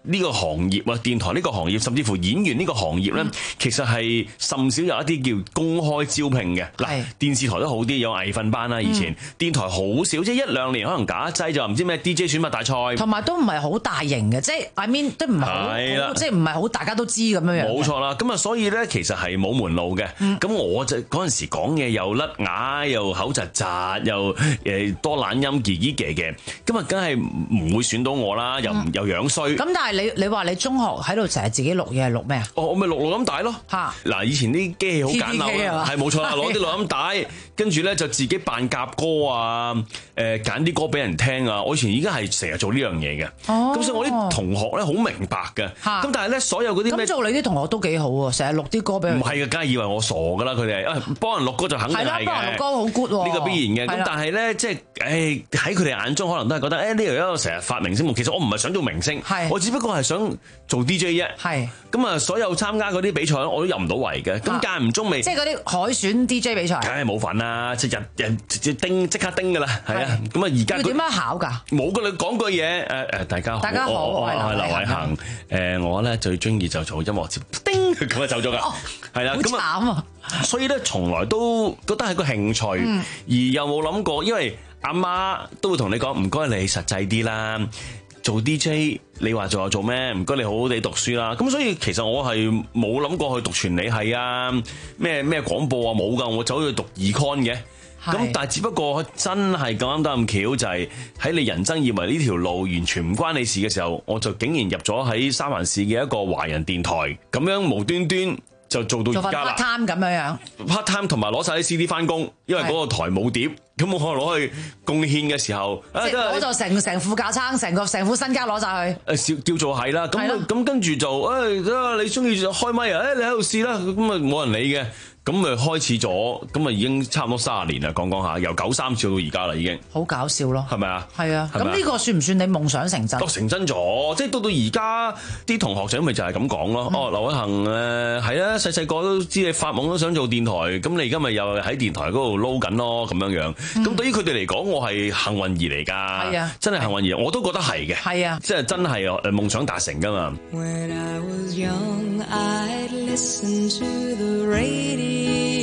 呢個行業啊，電台呢個行業，甚至乎演員呢個行業咧，嗯、其實係甚少有一啲叫公開招聘嘅。嗱，電視台都好啲，有藝訓班啦。以前、嗯、電台好少，即係一兩年可能假一劑就唔知咩 D J 選拔大賽，同埋都唔係好大型嘅，即係 I mean 都唔係好，即係唔係好大家都知咁樣樣。冇錯啦，咁啊，所以咧其實係冇門路嘅。咁、嗯、我就嗰陣時講嘢又甩牙，又口窒窒，又誒多懶音，嘰嘰嘅嘅，咁啊，梗係唔會選到我啦，又、嗯、又樣衰。咁但係你你話你中學喺度成日自己錄嘢係錄咩啊？哦，我咪錄錄音帶咯。嚇！嗱，以前啲機器好簡陋啊，係冇錯啦，攞啲錄音帶，跟住咧就自己扮夾歌啊，誒揀啲歌俾人聽啊。我以前已經係成日做呢樣嘢嘅。哦。咁所以我啲同學咧好明白嘅。嚇。咁但係咧所有嗰啲咩？咁做你啲同學都幾好喎，成日錄啲歌俾人。唔係嘅，梗係以為我傻㗎啦，佢哋啊幫人錄歌就肯定係嘅。係啦，幫人錄歌好 good 喎。呢個必然嘅。咁但係咧即係誒喺佢哋眼中可能都係覺得誒呢條友成日發明星夢。其實我唔係想做明星，我只不過係想做 D J 啫。係。咁啊，所有參加嗰啲比賽我都入唔到圍嘅。咁間唔中未。即係嗰啲海選 D J 比賽。梗係冇份啦，即係日日直接叮即刻叮㗎啦，係啊。咁啊而家要點樣考㗎？冇㗎，你講句嘢誒誒，大家好，大家好，我係劉偉恒。誒，我咧最中意就做音樂節，叮咁啊走咗㗎。係啦，咁啊。好慘啊！所以咧，從來都覺得係個興趣，嗯、而又冇諗過，因為阿媽都會同你講，唔該你實際啲啦，做 D J 你話做又做咩？唔該你好好地讀書啦。咁所以其實我係冇諗過去讀傳理系啊，咩咩廣播啊冇㗎，我走去讀 Econ 嘅。咁是但係只不過真係咁啱得咁巧，就係、是、喺你人生以為呢條路完全唔關你事嘅時候，我就竟然入咗喺三藩市嘅一個華人電台，咁樣無端端就做到而家啦。part time 咁樣樣 part time 同埋攞晒啲 C D 翻工，因為嗰個台冇碟，咁我可能攞去貢獻嘅時候，即係攞就成成副架撐，成個成副身家攞晒去。誒，叫做係啦，咁咁跟住就誒，你中意開咪啊？誒，你喺度試啦，咁啊冇人理嘅。咁咪開始咗，咁咪已經差唔多三十年啦。講講下，由九三至到而家啦，已經。好搞笑咯，係咪啊？係啊。咁呢個算唔算你夢想成真？都成真咗，即係到到而家啲同學仔咪就係咁講咯。嗯、哦，劉偉恒誒係啊，細細個都知你發夢都想做電台，咁你而家咪又喺電台嗰度撈緊咯，咁樣樣。咁、嗯、對於佢哋嚟講，我係幸運兒嚟㗎。係啊，真係幸運兒，我都覺得係嘅。係啊，即係真係誒夢想達成㗎嘛。When I was young, I'd listen to the radio.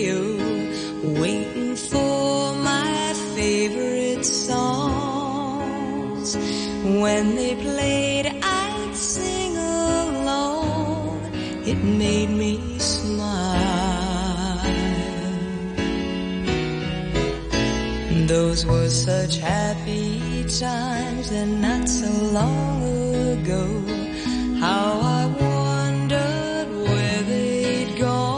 Waiting for my favorite songs. When they played, I'd sing along. It made me smile. Those were such happy times and not so long ago. How I wondered where they'd gone.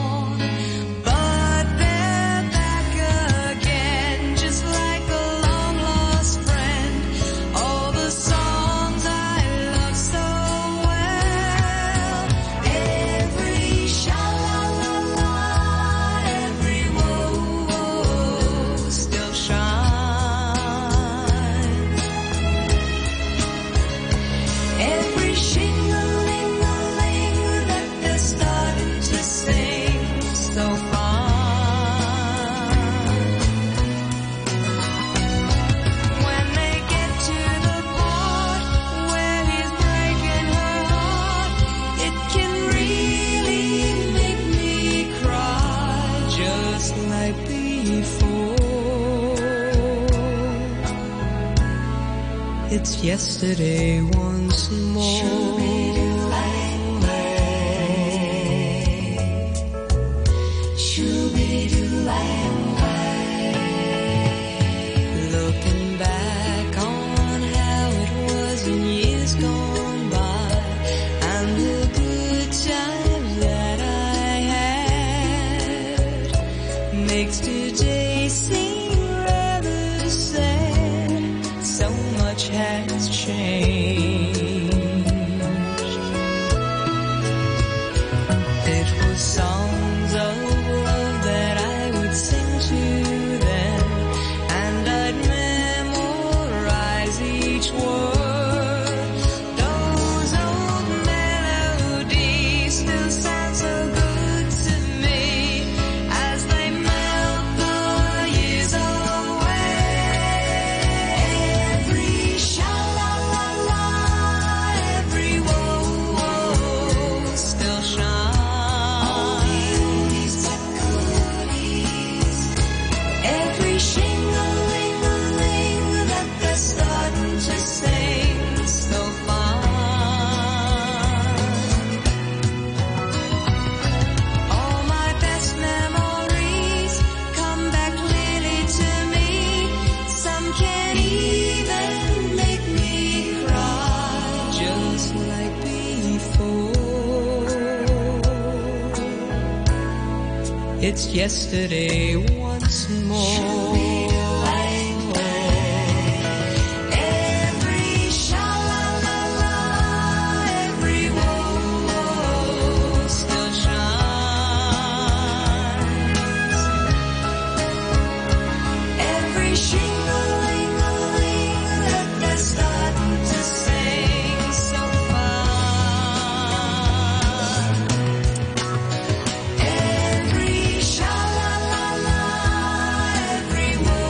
It's yesterday once more. Looking back on how it was in years gone by and the good times that I had makes today seem rather sad. So much has changed. It was songs of love that I would sing to them, and I'd memorize each word. Those old melodies still sound so good to me as they melt the years away. Every sha-la-la-la, every word It's yesterday once more. Every sha-la-la-la, every woe still shines. Every shing-a-ling-a-ling that they're starting to sing so fine. Every sha-la-la-la, every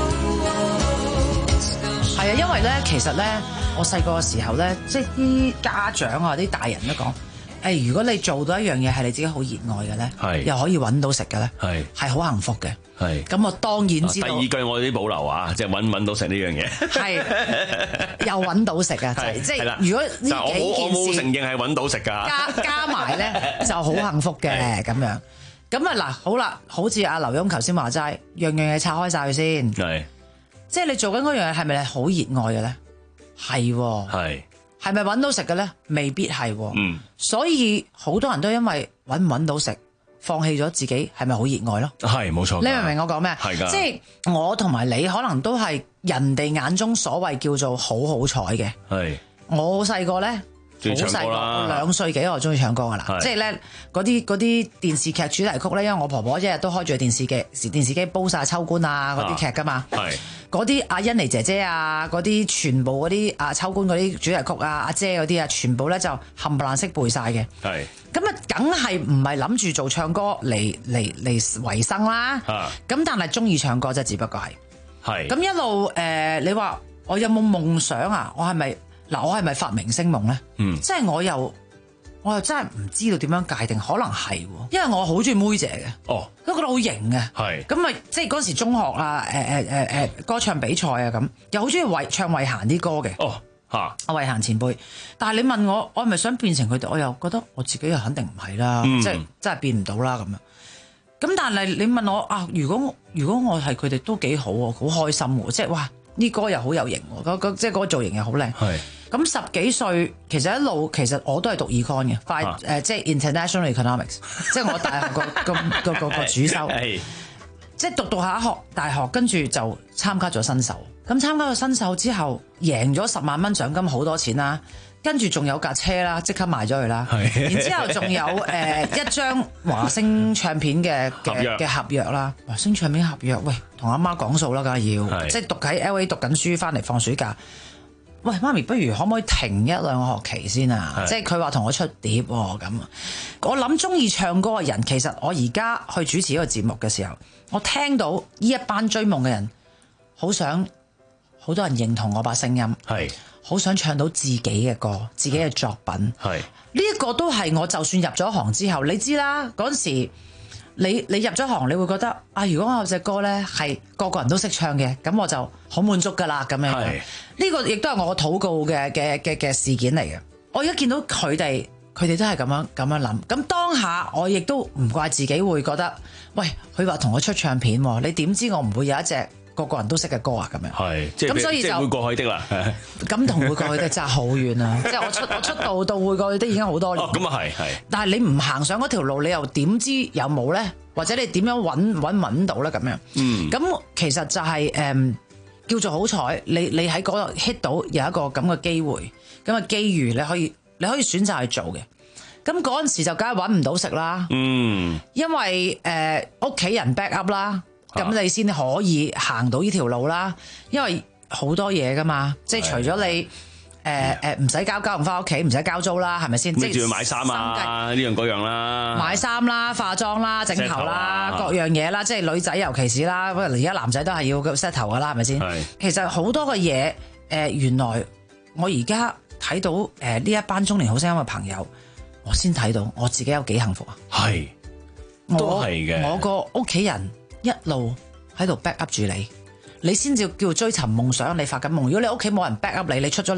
woe still shines. 係啊，因為咧，其實咧，我細個嘅時候咧，即係啲家長啊、啲大人都講，誒，如果你做到一樣嘢係你自己好熱愛嘅咧， 係又可以揾到食嘅咧， 係係好幸福嘅。 係咁我當然知道， 第二句我有啲保留啊，即係揾唔揾到食呢樣嘢。 係又揾到食啊！就係即係啦係如果呢就我冇我冇幾件事承認係揾到食㗎。 加加埋咧就好幸福嘅咁樣。咁啊嗱，好啦，好似阿劉墉頭先話齋，樣樣嘢拆開晒佢先。 係， 即係你做緊嗰樣嘢係咪你好熱愛嘅咧？係喎。 係。 係咪揾到食嘅咧？未必係喎。 嗯。 所以好多人都因為揾唔揾到食，放棄咗自己，係咪好熱愛咯？ 係冇錯㗎。 你明唔明我講咩？ 係㗎。 即係我同埋你可能都係人哋眼中所謂叫做好好彩嘅。 係。 我細個咧。好中意唱細個， 歌啦我兩歲幾我中意唱歌噶啦， 係即係咧嗰啲嗰啲電視劇主題曲咧，因為我婆婆一日都開住電視機電視機煲晒秋官啊嗰啲劇噶嘛， 係嗰啲阿欣妮姐姐啊，嗰啲全部嗰啲啊秋官嗰啲主題曲啊，阿姐嗰啲啊，全部咧就冚唪唥識背晒嘅。 係咁啊，梗係唔係諗住做唱歌嚟嚟嚟維生啦？ 啊咁但係中意唱歌啫，只不過係係咁一路誒、呃，你話我有冇夢想啊？我係咪？嗱，我係咪發明星夢咧？ 嗯， 即係我又我又真係唔知道點樣界定，可能係喎，因為我好中意妹姐嘅， 哦， 都覺得好型嘅， 係咁咪即係嗰時中學啊，誒誒誒誒歌唱比賽啊咁，又好中意慧唱慧嫻啲歌嘅， 哦嚇， 阿慧嫻前輩，但係你問我，我係咪想變成佢哋？我又覺得我自己又肯定唔係啦， 嗯即係真係變唔到啦咁樣。咁但係你問我啊，如果如果我係佢哋都幾好喎，好開心喎，即係哇呢歌又好有型喎，嗰嗰即係嗰個造型又好靚。 係。 咁十幾歲其實一路其實我都係讀 econ 嘅，快誒、 啊呃、即係 international economics，即係我大學個個個個個主修，即係讀讀下學大學，跟住就參加咗新秀。咁參加咗新秀之後，贏咗十萬蚊獎金，好多錢啦。跟住仲有架車啦，即刻賣咗佢啦。然之後仲有誒、呃、一張華星唱片嘅嘅嘅合約啦。華星唱片合約，喂，同阿媽講數啦，梗係要，即係讀喺 L A 讀緊書，翻嚟放暑假。喂，媽咪，不如可唔可以停一兩個學期先啊？即係佢話同我出碟喎咁。我諗中意唱歌嘅人，其實我而家去主持呢個節目嘅時候，我聽到呢一班追夢嘅人，好想好多人認同我把聲音， 係好想唱到自己嘅歌、自己嘅作品。 係呢一個都係我就算入咗行之後，你知啦，嗰陣時。你你入咗行，你會覺得啊，如果我有隻歌咧係個個人都識唱嘅，咁我就好滿足㗎啦咁樣。呢個亦都係我禱告嘅嘅嘅嘅事件嚟嘅。我而家見到佢哋，佢哋都係咁樣咁樣諗。咁當下我亦都唔怪自己會覺得，喂，佢話同我出唱片，你點知我唔會有一隻個個人都識嘅歌啊？咁樣係，即係咁所以就即係會過去的啦。 咁同會過去的真係好遠啊！即係我出我出道到會過去的已經好多年。 哦，咁啊係係。 但係你唔行上嗰條路，你又點知有冇咧？或者你點樣揾揾揾到咧？咁樣， 嗯， 咁其實就係、是、誒、嗯、叫做好彩，你你喺嗰度 hit 到有一個咁嘅機會，咁嘅機遇，你可以你可以選擇去做嘅。咁嗰陣時就梗係揾唔到食啦， 嗯， 因為誒屋企人 back up 啦，咁你先可以行到呢條路啦。因為好多嘢噶嘛，即係除咗你。誒誒唔使交交唔翻屋企，唔使交租啦，係咪先？ 即係要買衫啊，呢樣嗰樣啦。 買衫啦、化妝啦、整頭啦，啊、各樣嘢啦，即係女仔尤其是啦，而家男仔都係要 set 頭噶啦，係咪先？其實好多嘅嘢，誒、呃、原來我而家睇到誒呢一班中年好聲音嘅朋友，我先睇到我自己有幾幸福啊！ 係，都係嘅。 我個屋企人一路喺度 back up 住你，你先至叫追尋夢想，你發緊夢。如果你屋企冇人 back up 你，你出咗嚟。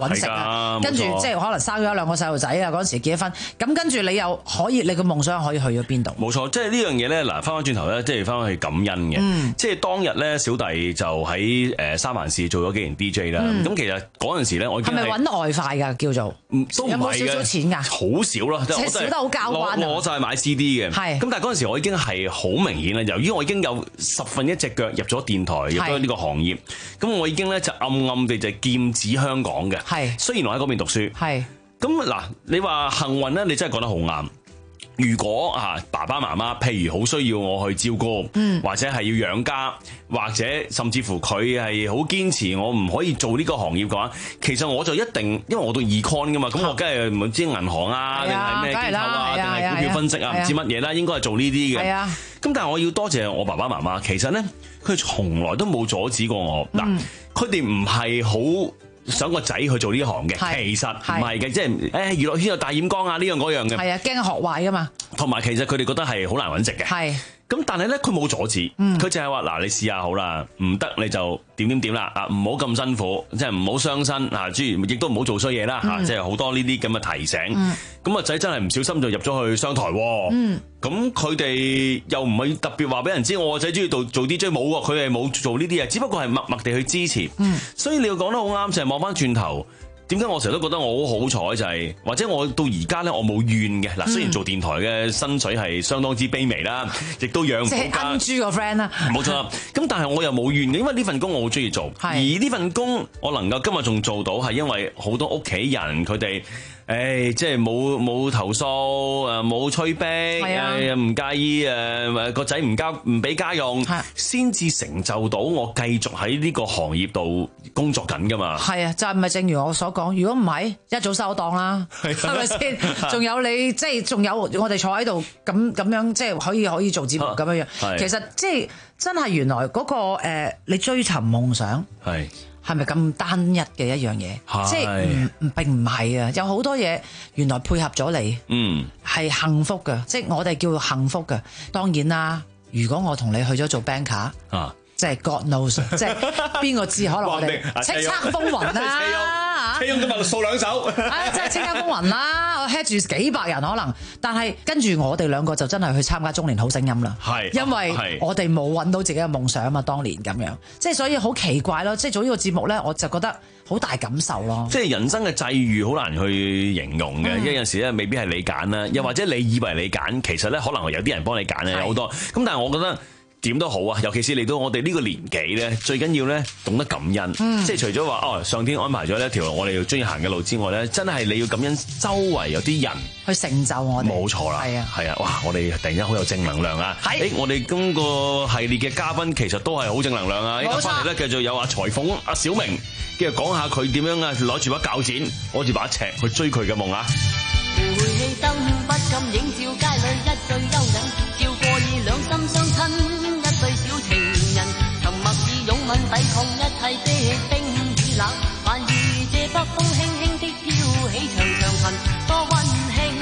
揾食啊， 係㗎跟住冇錯即係可能生咗一兩個細路仔啊，嗰陣時結咗婚，咁跟住你又可以，你嘅夢想可以去咗邊度？ 冇錯，即係呢樣嘢咧，嗱，翻返轉頭咧，即係翻返去感恩嘅。 嗯即係當日咧，小弟就喺誒三藩市做咗幾年 D J 啦。咁、 嗯其實嗰陣時咧，我已經係咪揾外快㗎？叫做都唔有冇係少少錢㗎？ 好少咯，即係我真係少得好交關啊攞攞晒買 C D 嘅。 係咁但係嗰陣時我已經係好明顯啦，由於我已經有十分一隻腳入咗電台，入咗呢個行業，咁我已經咧就暗暗地就劍指香港嘅。 係雖然我喺嗰邊讀書。 係咁嗱，你話幸運咧，你真係講得好啱。如果啊爸爸媽媽譬如好需要我去照顧， 嗯或者係要養家，或者甚至乎佢係好堅持我唔可以做呢個行業嘅話，其實我就一定，因為我讀 econ 噶嘛，咁我梗係唔知銀行啊，定係咩機構啊，定係股票分析啊，唔知乜嘢啦，應該係做呢啲嘅。 係啊， 咁但係我要多謝我爸爸媽媽，其實咧佢從來都冇阻止過我。嗱、 嗯， 佢哋唔係好想個仔去做呢行嘅， 係其實唔係嘅，即係誒娛樂圈有大染缸啊，呢樣嗰樣嘅。 係啊，驚學壞㗎嘛。 同埋其實佢哋覺得係好難揾食嘅。 係。 咁但係咧，佢冇阻止，佢、 嗯、 就係話嗱，你試下好啦，唔得你就點點點啦，啊唔好咁辛苦，即係唔好傷身啊，諸如亦都唔好做衰嘢啦嚇，即係好多呢啲咁嘅提醒。咁啊仔真係唔小心就入咗去商台喎。 嗯咁佢哋又唔係特別話俾人知，我個仔中意做做 D J 冇喎，佢係冇做呢啲嘢，只不過係默默地去支持。 嗯、 所以你要講得好啱，就係望翻轉頭。點解我成日都覺得我好好彩就係、是，或者我到而家咧我冇怨嘅嗱，雖然做電台嘅薪水係相當之卑微啦，亦都養唔到家。 即係恩豬個 friend 啦， 冇錯。咁但係我又冇怨嘅，因為呢份工我好中意做，而呢份工我能夠今日仲做到係因為好多屋企人佢哋。誒，即係冇冇投訴，誒冇催逼，誒唔介意誒個仔唔交唔俾家用，先至成就到我繼續喺呢個行業度工作緊噶嘛。 係啊，就係咪正如我所講？如果唔係，一早收檔啦，係咪先？仲有你即係仲有我哋坐喺度咁咁樣，即係可以可以做節目咁樣樣。其實即係真係原來嗰個誒，你追尋夢想係。係咪咁單一嘅一樣嘢？即係唔唔並唔係啊！有好多嘢原來配合咗你，嗯，係幸福嘅，即係我哋叫做幸福嘅。當然啦，如果我同你去咗做 banker 啊，即係 God knows，即係邊個知？可能我哋叱咤風雲啦， 車翁今日掃兩手， 啊，即係叱咤風雲啦，我 head 住幾百人可能，但係跟住我哋兩個就真係去參加中年好聲音啦，係，因為我哋冇揾到自己嘅夢想啊嘛，當年咁樣，即係所以好奇怪咯，即係做呢個節目咧，我就覺得好大感受咯。 即係人生嘅際遇好難去形容嘅，嗯、因為有陣時咧未必係你揀啦，又或者你以為你揀，其實咧可能有啲人幫你揀咧，有好多。咁但係我覺得。點都好啊，尤其是嚟到我哋呢個年紀咧，最緊要咧懂得感恩，嗯、即係除咗話哦，上天安排咗呢一條我哋要中意行嘅路之外咧，真係你要感恩周圍有啲人去成就我哋。冇錯啦，係啊， 係啊，哇！我哋突然間好有正能量啊！誒、欸，我哋今個系列嘅嘉賓其實都係好正能量啊！依家翻嚟咧，繼續有阿裁縫阿小明，跟住講下佢點樣啊，攞住把鉸剪，攞住把尺去追佢嘅夢啊！ 煤氣燈不禁映照街裏一對幽人，照過以兩心相親。對小情人，沉默以擁吻抵抗一切的冰與冷，還如這北風輕輕的飄起長長裙，多溫馨。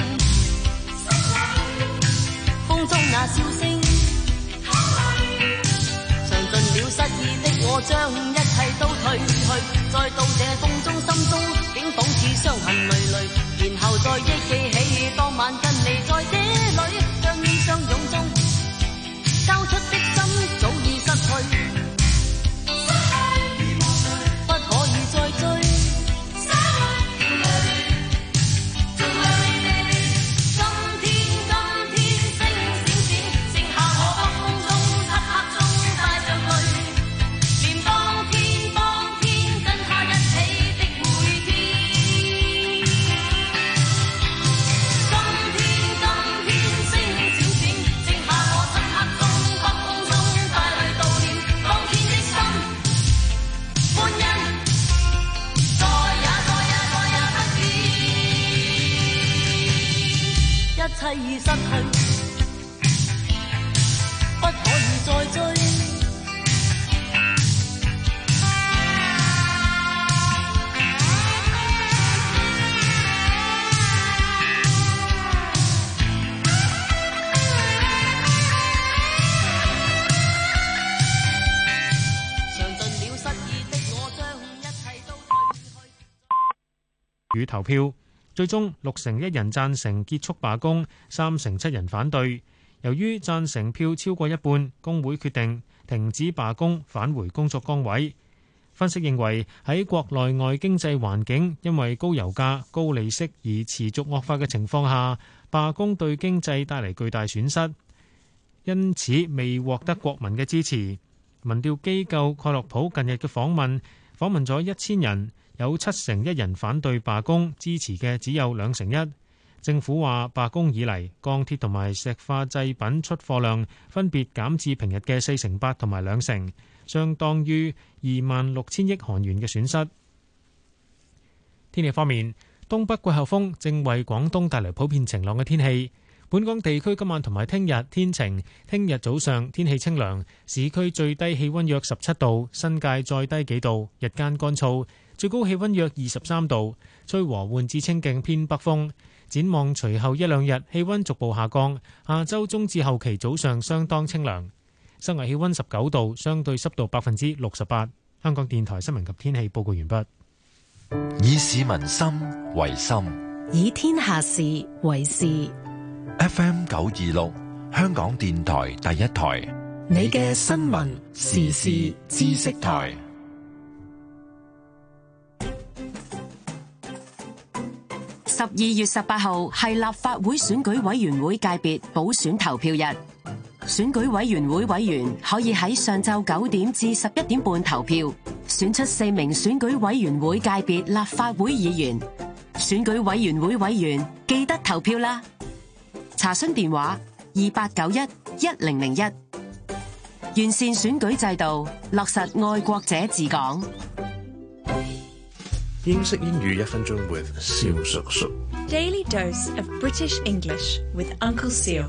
風中那笑聲，嘗盡了失意的我，將一切都退去，再到這風中心中，竟仿似傷痕累累，然後再憶記起當晚跟你在這裏，將煙相擁中交出的。早已失去，不可以再追。今天今天星閃閃，剩下我北風中漆黑中帶着淚，連當天當天跟他一起的每天。今天今天星閃閃，剩下我漆黑中北風中。一切已失去，不可以再追。 與投票，最終六成一人贊成結束罷工，三成七人反對。由於贊成票超過一半，工會決定停止罷工，返回工作崗位。分析認為喺國內外經濟環境因為高油價、高利息而持續惡化嘅情況下，罷工對經濟帶嚟巨大損失，因此未獲得國民嘅支持。民調機構蓋洛普近日嘅訪問訪問咗一千人，有七成一人反對罷工，支持嘅只有兩成一。政府話罷工以嚟，鋼鐵同埋石化製品出貨量分別減至平日嘅四成八同埋兩成，相當於二萬六千億韓元嘅損失。天氣方面，東北季候風正為廣東帶來普遍晴朗嘅天氣。本港地區今晚同埋聽日天晴，聽日早上天氣清涼，市區最低氣溫約十七度，新界再低幾度，日間乾燥，最高氣溫約二十三度，吹和緩至清勁偏北風。展望隨後一兩日氣溫逐步下降，下周中至後期早上相當清涼。室外氣溫十九度，相對濕度百分之六十八。香港電台新聞及天氣報告完畢。 以市民心為心， 以天下事為事。 F M 九二六，香港電台第一台， 你嘅新聞時事知識台。 十二月十八號係立法會選舉委員會界別補選投票日，選舉委員會委員可以喺上晝九點至十一點半投票，選出四名選舉委員會界別立法會議員。選舉委員會委員記得投票啦！查詢電話二八九一一零零一。完善選舉制度，落實愛國者治港。 英式英語一分鐘 with 蕭叔叔。 Daily dose of British English with Uncle Seal.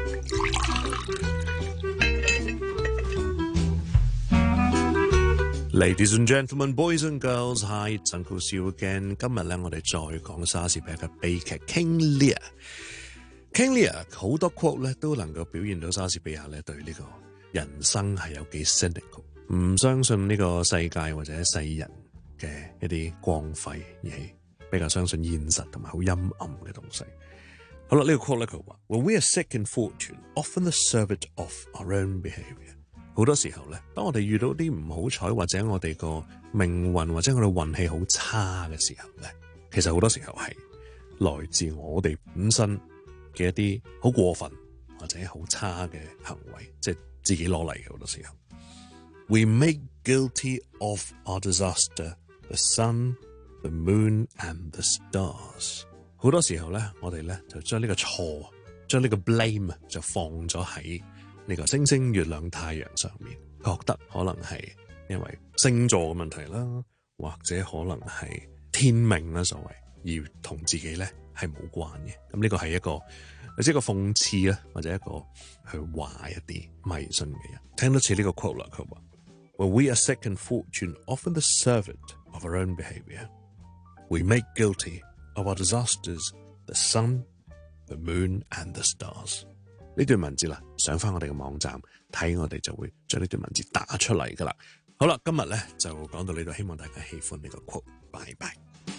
Ladies and gentlemen, boys and girls, hi, it's Uncle Seal again. 今日咧，我哋再講莎士比亞嘅悲劇 King Lear。King Lear 好多 quote 咧都能夠表現到莎士比亞咧對呢個人生係有幾 cynical， 唔相信呢個世界或者世人嘅一啲光輝，而係比較相信現實同埋好陰暗嘅東西。好啦，呢個 quote 咧佢話 ：When we are sick in fortune, often the servant of our own behaviour。好多時候咧，當我哋遇到啲唔好彩，或者我哋個命運或者我哋運氣好差嘅時候咧，其實好多時候係來自我哋本身嘅一啲好過分或者好差嘅行為，即係自己攞嚟嘅好多時候。We make guilty of our disaster。The sun, the moon, and the stars。好多時候咧，我哋咧就將呢個錯，將呢個 blame 就放咗喺呢個星星、月亮、太陽上面，覺得可能係因為星座嘅問題啦，或者可能係天命啦，所謂而同自己咧係冇關嘅。咁呢個係一個，或者一個諷刺啦，或者一個去話一啲迷信嘅人。聽多次呢個 quote 啦，佢話：When we are sick in fortune, often the servant of our own behaviour, we make guilty of our disasters, the sun, the moon, and the stars。呢段文字啦，上翻我哋嘅網站睇，我哋就會將呢段文字打出嚟噶啦。好啦，今日咧就講到呢度，希望大家喜歡呢個 quote。拜拜。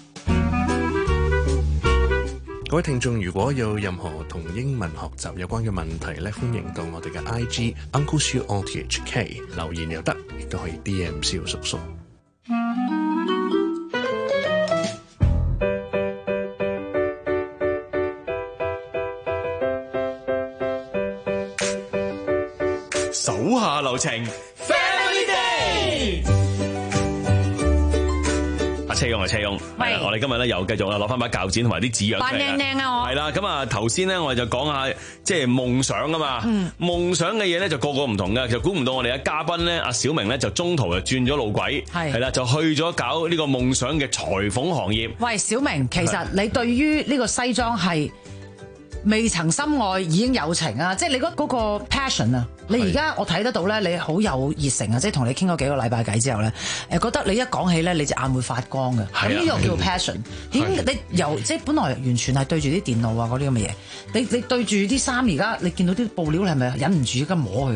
各位聽眾，如果有任何同英文學習有關嘅問題咧，歡迎到我哋嘅 I G Uncle Siu O T H K 留言又得，亦都可以 D M 蕭叔叔。 手下留情 Family Day。 阿車勇啊，車勇，係啦，我哋今日咧又繼續啦，攞翻把鉸剪同埋啲紙樣出嚟。 扮靚靚啊我！ 係啦，咁啊頭先咧我哋就講下即係夢想啊嘛，嗯、夢想嘅嘢咧就個個唔同嘅，就估唔到我哋嘅嘉賓咧阿小明咧就中途就轉咗路軌，係係啦，就去咗搞呢個夢想嘅裁縫行業。 喂，小明，其實你對於呢個西裝係未曾深愛已經有情啊！即係你嗰嗰個 passion 啊！你而家我睇得到咧，你好有熱誠啊！即係同你傾咗幾個禮拜偈之後咧，誒覺得你一講起咧，你隻眼會發光嘅。咁呢個叫 passion。點你由即係本來完全係對住啲電腦啊嗰啲咁嘅嘢，你你對住啲衫而家你見到啲布料，你係咪忍唔住而家摸佢㗎？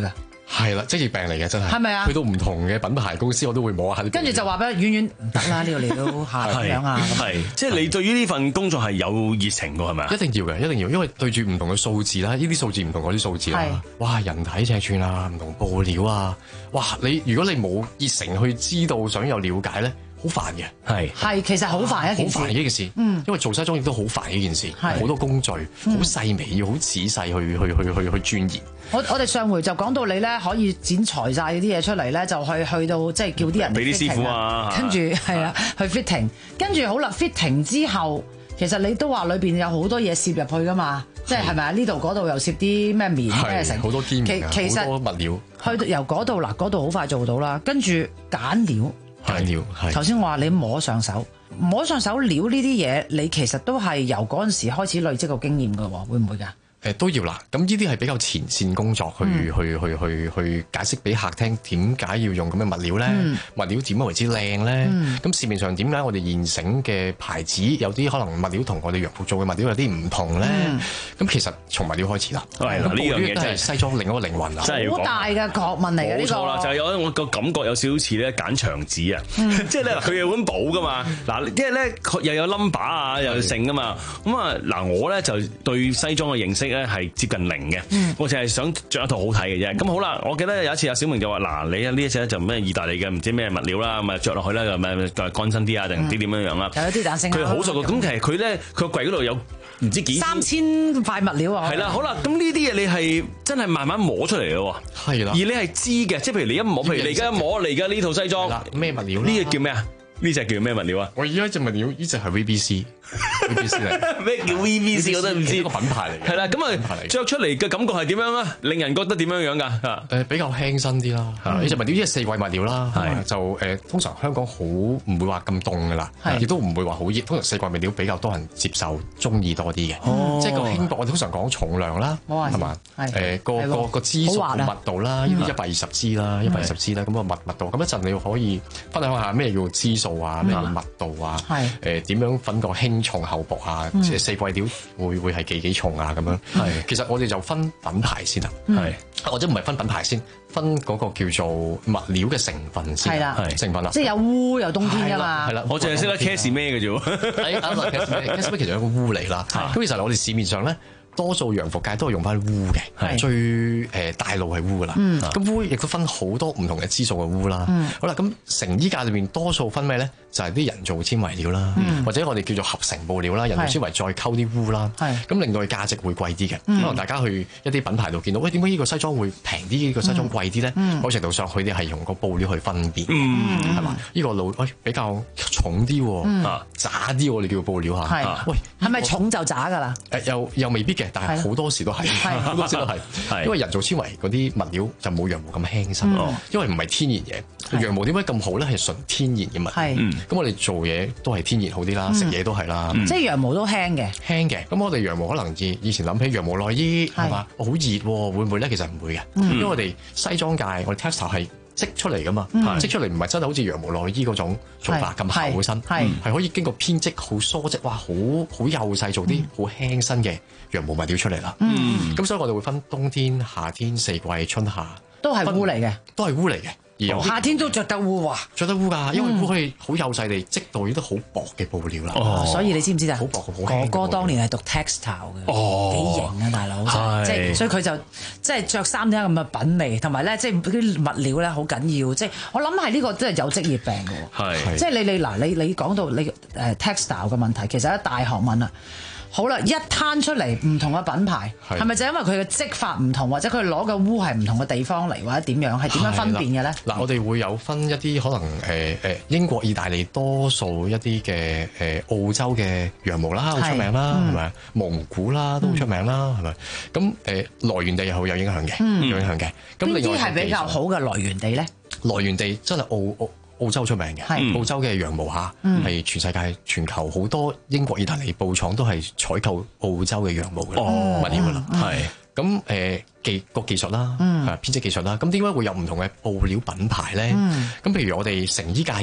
係啦，職業病嚟嘅真係。 係咪啊？ 去到唔同嘅品牌公司，我都會摸下啲。 跟住就話俾佢遠遠唔得啦，呢個你都嚇咁樣啊。 係，即係你對於呢份工作係有熱情㗎，係咪啊？ 一定要嘅，一定要，因為對住唔同嘅數字啦，呢啲數字唔同嗰啲數字啦。哇，人體尺寸啊，唔同布料啊，哇！你如果你冇熱誠去知道，想有了解咧。好煩嘅， 係係其實好煩一件事， 好煩嘅一件事，嗯，因為做西裝亦都好煩嘅一件事，好多工序，好細微，要好仔細去去去去去鑽研。 我我哋上回就講到你咧可以剪裁晒啲嘢出嚟咧，就去去到即係叫啲人俾啲師傅啊， 跟住係啦去 fitting， 跟住好啦 fitting 之後，其實你都話裏邊有好多嘢攝入去噶嘛，即係係咪啊？呢度嗰度又攝啲咩棉咩成， 好多堅棉啊，好多物料， 去到由嗰度嗱嗰度好快做到啦，跟住揀料。 揀料係頭先我話你摸上手，摸上手料呢啲嘢，你其實都係由嗰陣時開始累積個經驗㗎喎，會唔會㗎？ 誒都要啦，咁呢啲係比較前線工作去，去去去去去解釋俾客聽點解要用咁嘅物料咧？嗯、物料點樣為之靚咧？咁、嗯、市面上點解我哋現成嘅牌子有啲可能物料同我哋洋服做嘅物料有啲唔同咧？咁、嗯、其實從物料開始啦，係啦，呢樣嘢真係西裝另一個靈魂啊！ 好大嘅學問嚟嘅呢個。冇錯啦， 就係、是、有我個感覺有少少似咧揀牆紙啊，嗯、即係咧佢有本簿噶嘛，嗱，即係咧又有 number 啊，又有剩噶嘛，咁啊嗱，我咧就對西裝嘅認識咧係接近零嘅，嗯、我淨係想着一套好睇嘅啫。咁、嗯、好啦，我記得有一次阿小明就話：嗱，你呢一隻就咩意大利嘅唔知咩物料啦，咁啊着落去咧就咩就乾身啲啊，定唔知點樣樣啦。 有啲彈性。 佢好熟嘅，咁其實佢咧佢個櫃嗰度有唔知幾三千塊物料啊。 係啦，好啦，咁呢啲嘢你係真係慢慢摸出嚟嘅喎。 係啦。 而你係知嘅，即係譬如你一摸，譬如你而家摸嚟嘅呢套西裝， 咩物料？ 呢個叫咩啊？呢隻叫咩物料啊？ 我而家隻物料呢隻係 V B C，V B C 嚟。 咩叫 V B C？ 我都唔知。 一個品牌嚟嘅。係啦，咁啊着出嚟嘅感覺係點樣啊？令人覺得點樣樣㗎？ 誒比較輕身啲啦。呢隻物料呢係四季物料啦。係就誒通常香港好唔會話咁凍㗎啦，亦都唔會話好熱。通常四季物料比較多人接受，中意多啲嘅。即係個輕薄，我哋通常講重量啦，係嘛？誒個個個支數密度啦，呢啲一百二十支啦，一百二十支啦，咁個密密度。咁一陣你可以分享下咩叫支數啊，咩叫密度啊？誒點樣分個輕重厚薄啊？即係四季料會會係幾幾重啊？咁樣。係其實我哋就分品牌先啦，係或者唔係分品牌先，分嗰個叫做物料嘅成分先。係啦，成分啦， 即係有烏有冬天㗎嘛。 係啦， 我淨係識得 case 咩嘅啫喎。 係啱啦，case 咩其實有個烏嚟啦。咁其實我哋市面上咧。多數洋服界都係用翻烏嘅，最誒大路係烏噶啦。咁烏亦都分好多唔同嘅支數嘅烏啦。嗯、好啦，咁成衣界裏面多數分咩咧？就係、是、啲人造纖維料啦，嗯、或者我哋叫做合成布料啦，人造纖維再溝啲烏啦。咁令到佢價值會貴啲嘅。嗯、可能大家去一啲品牌度見到，喂，點解呢個西裝會平啲，呢、呢個西裝貴啲咧？某、嗯、程度上佢哋係用個布料去分辨，係嘛、嗯？呢、呢個路喂比較重啲，嗯、渣啲，我哋叫布料嚇。 係，喂，係咪重就渣㗎啦？ 誒，又又未必嘅，但係好多時都係，好多時都係，因為人造纖維嗰啲物料就冇羊毛咁輕身，因為唔係天然嘢。羊毛點解咁好咧？係純天然嘅物料。咁我哋做嘢都係天然好啲啦，食嘢都係啦。 即係羊毛都輕嘅， 輕嘅。咁我哋羊毛可能以以前諗起羊毛內衣係嘛，好熱喎，會唔會咧？其實唔會嘅，因為我哋西裝界我哋 textile 係織出嚟噶嘛，織出嚟唔係真係好似羊毛內衣嗰種做法咁厚身，係可以經過編織好梳織，哇，好好幼細做啲好輕身嘅羊毛物料出嚟啦。咁所以我哋會分冬天、夏天、四季、春夏， 都係烏嚟嘅， 都係烏嚟嘅。 夏天都着得烏喎， 着得烏㗎，因為烏可以好幼細地織到啲都好薄嘅布料啦。 哦，所以你知唔知啊？ 好薄好輕。 哥哥當年係讀 textile 嘅，哦，幾型啊大佬，即係所以佢就即係着衫點解咁嘅品味，同埋咧即係啲物料咧好緊要，即係我諗係呢個真係有職業病嘅喎。係，即係你你嗱你你講到你誒 textile 嘅問題，其實一大學問啊。好啦，一攤出嚟唔同嘅品牌，係咪就因為佢嘅織法唔同，或者佢攞嘅烏係唔同嘅地方嚟，或者點樣係點樣分辨嘅咧？嗱， 我哋會有分一啲可能誒誒、呃、英國、意大利多數一啲嘅誒澳洲嘅羊毛啦，好出名啦，係咪、嗯？蒙古啦都好出名啦，係咪、嗯？咁誒、呃、來源地又好有影響嘅，嗯、有影響嘅。咁邊啲係比較好嘅來源地咧？ 來源地真係澳澳。澳洲出名嘅，是澳洲嘅羊毛嚇，係、嗯、全世界全球好多英國、意大利布廠都係採購澳洲嘅羊毛嘅物料㗎啦。係咁誒技個技術啦，係編織技術啦。咁點解會有唔同嘅布料品牌咧？咁、嗯、譬如我哋成衣界嘅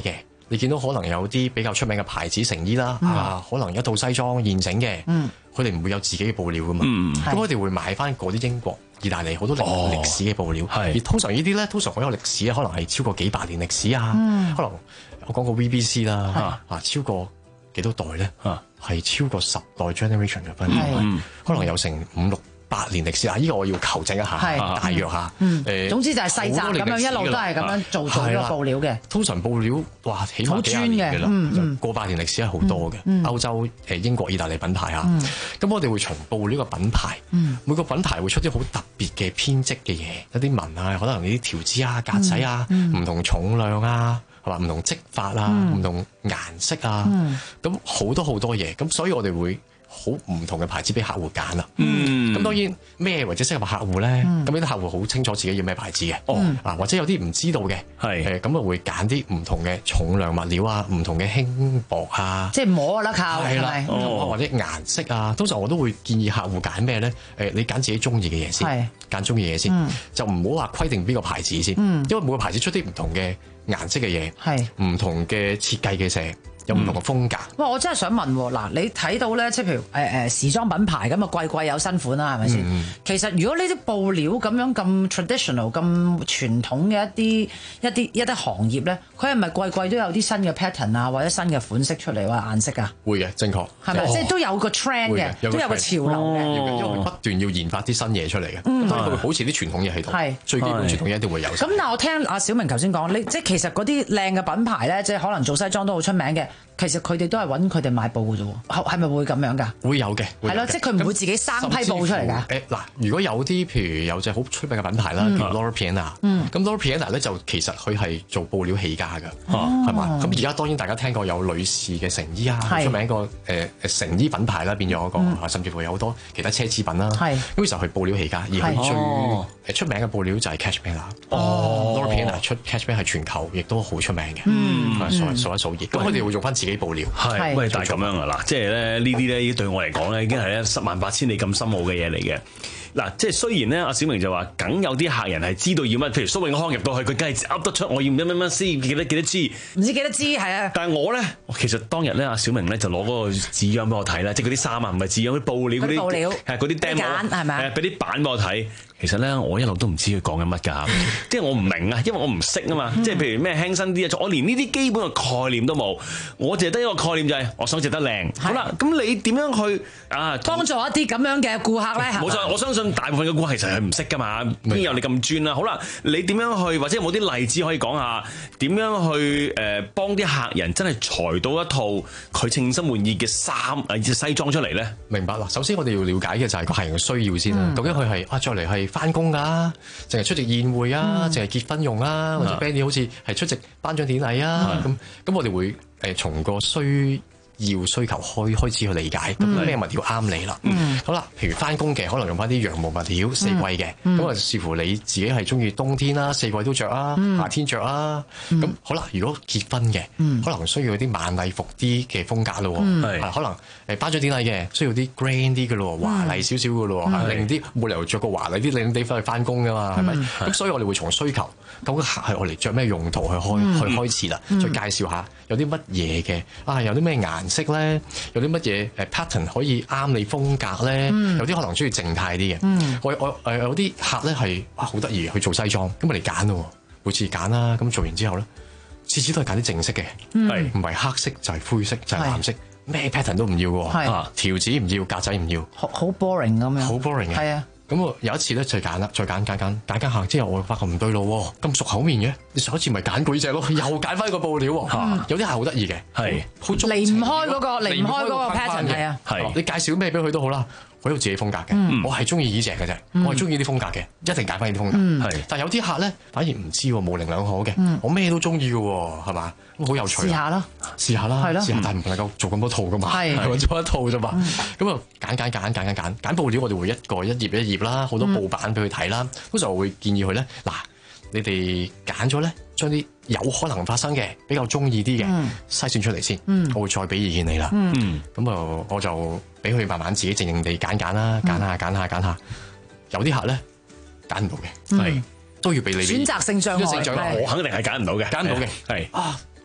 你見到可能有啲比較出名嘅牌子成衣啦， 嗯、 啊，可能一套西裝現成嘅，佢哋唔會有自己嘅布料噶嘛，咁佢哋會買翻嗰啲英國、意大利好多歷歷史嘅布料，哦、而通常呢啲咧，通常好有歷史嘅，可能係超過幾百年歷史啊，嗯、可能我講過 V B C 啦，啊，超過幾多代咧？啊，係超過十代 generation 嘅分，可能有成五六百年歷史啊！呢個我要求證一下，大約下。誒， 總之就係細集咁樣，一路都係咁樣做做咗布料嘅。 通常布料哇，起碼幾廿年嘅啦，過百年歷史係好多嘅。歐洲、誒英國、意大利品牌啊，咁我哋會從布料嘅品牌，每個品牌會出啲好特別嘅編織嘅嘢，一啲紋啊，可能呢啲條枝啊、格仔啊，唔同重量啊。係嘛？唔同織法啊，唔、嗯、同顏色啊，咁好、嗯、多好多嘢，咁所以我哋會好唔同嘅牌子俾客戶揀啦。咁、嗯、當然咩或者適合客戶咧？咁呢啲客戶好清楚自己要咩牌子嘅。哦，啊或者有啲唔知道嘅，係誒咁啊會揀啲唔同嘅重量物料啊，唔同嘅輕薄啊， 即係摸啦靠係啦，或者顏色啊。通常我都會建議客戶揀咩咧？誒，你揀自己中意嘅嘢先，揀中意嘅嘢先，嗯、就唔好話規定邊個牌子先，嗯、因為每個牌子出啲唔同嘅顏色嘅嘢，係唔同嘅設計嘅嘢，有唔同嘅風格。 哇、嗯！我真係想問嗱，你睇到咧，即係譬如誒誒、呃、時裝品牌咁啊，貴貴有新款啦，係咪先？嗯、其實如果呢啲布料咁樣咁 traditional、咁傳統嘅一啲一啲一啲行業咧，佢係咪貴貴都有啲新嘅 pattern 啊，或者新嘅款式出嚟或者顏色啊？ 會嘅，正確係咪？ 哦、即係都有個 trend 嘅，都有個潮流嘅， 哦、因為不斷要研發啲新嘢出嚟嘅，咁、嗯、所以佢會保持啲傳統嘢喺度。係最基本傳統嘢一定會有。咁但係我聽阿小明頭先講，你即係其實嗰啲靚嘅品牌咧，即係可能做西裝都好出名嘅。其實佢哋都係揾佢哋買布嘅啫喎，係咪會咁樣㗎？ 會有嘅，係咯，即係佢唔會自己生批布出嚟㗎。 誒嗱，如果有啲譬如有隻好出名嘅品牌啦，嗯、叫 Loro Piana，咁 Loro Piana 咧就其實佢係做布料起家㗎，係嘛、哦？咁而家當然大家聽過有女士嘅成衣啊，好出名一個誒誒成衣品牌啦，變咗一個，嗯、甚至乎有好多其他奢侈品啦。係咁其實佢布料起家，而佢最誒出名嘅布料就係 Cashmere 啦。哦 Loro Piana 出 Cashmere 係全球亦都好出名嘅，嗯，數數一數二。咁佢哋會用翻自己布料。 係，喂，但係咁樣啊，嗱，即係咧呢啲咧，對我嚟講咧，已經係咧十萬八千里咁深奧嘅嘢嚟嘅。嗱，即係雖然咧，阿小明就話，梗有啲客人係知道要乜，譬如蘇永康入到去，佢梗係噏得出，我要乜乜乜先，幾多幾多支， 唔知幾多支，係啊。 但係我咧，其實當日咧，阿小明咧就攞嗰個紙樣俾我睇啦，即係嗰啲衫啊，唔係紙樣，啲布料嗰啲， 布料係嗰啲 demo， 係咪？ 誒，俾啲板俾我睇。其實咧，我一路都唔知佢講緊乜㗎，即係我唔明啊，因為我唔識啊嘛。嗯、即係譬如咩輕身啲啊，我連呢啲基本嘅概念都冇，我淨係得一個概念就係、是、我想著得靚。是好啦，咁你點樣去啊幫助一啲咁樣嘅顧客咧？ 冇錯，我相信大部分嘅顧客其實係唔識㗎嘛，邊有你咁專啊？好啦，你點樣去或者有冇啲例子可以講下點樣去誒幫啲客人真係裁到一套佢稱心滿意嘅衫誒西裝出嚟咧？ 明白啦。首先我哋要了解嘅就係個客人嘅需要先啦。嗯、究竟佢係啊再嚟係翻工㗎，淨係出席宴會啊，淨係、嗯、結婚用啊，或者 Benny 好似係出席頒獎典禮啊，咁咁、嗯、我哋會誒從個需要需求開開始去理解，咁咩、嗯、物料啱你啦？嗯、好啦，譬如翻工嘅可能用翻啲羊毛物料，四季嘅，咁啊、嗯、視乎你自己係中意冬天啦，四季都着啊，嗯、夏天着啊，咁、嗯、好啦。如果結婚嘅，嗯、可能需要啲晚禮服啲嘅風格咯，嗯、可能誒頒獎典禮嘅需要啲 grand 啲嘅咯，華麗少少嘅咯，令啲冇理由着個華麗啲靚啲翻去翻工噶嘛，係咪？咁所以我哋會從需求，究竟客係我嚟着咩用途去開、嗯、去開始啦，嗯、再介紹下有啲乜嘢嘅啊，有啲咩顏色咧，有啲乜嘢誒 pattern 可以啱你風格咧？嗯、有啲可能中意靜態啲嘅。嗯、我我誒有啲客咧係哇好得意去做西裝，咁我哋揀咯，每次揀啦。咁做完之後咧，次次都係揀啲正色嘅，係唔係黑色就係灰色就係藍色，咩是 pattern 都唔要嘅喎，條子唔要，格仔唔要， 好好 boring 咁樣，好 boring 嘅，係啊。咁我有一次咧就揀啦，再揀揀揀揀揀下之後，我發覺唔對路喎，咁熟口面嘅，你上一次咪揀過呢隻咯，又揀翻個布料喎，嗯、有啲係好得意嘅，係離唔開嗰個離唔開嗰個 pattern 係啊， 係你介紹咩俾佢都好啦。我有自己風格嘅，嗯、我係中意呢隻嘅啫，嗯、我係中意啲風格嘅，一定揀翻呢啲風格。係、嗯，但係有啲客咧反而唔知喎，模棱兩可嘅，嗯、我咩都中意嘅喎，係嘛？咁好有趣。試下啦，試下啦，試下，但係唔能夠做咁多套噶嘛，係咪做一套啫嘛？咁啊揀揀揀揀揀揀揀布料，我哋會一個一頁一頁啦，好多布板俾佢睇啦。通常我會建議佢咧，嗱，你哋揀咗咧，將啲有可能發生嘅比較中意啲嘅篩選出嚟先，嗯、我會再俾意見你啦。咁啊、嗯，我就俾佢慢慢自己靜靜地揀揀啦，揀下揀下揀下。有啲客咧揀唔到嘅，係、嗯、都要俾你選擇性障礙， 我肯定係揀唔到嘅， 揀唔到嘅， 係啊。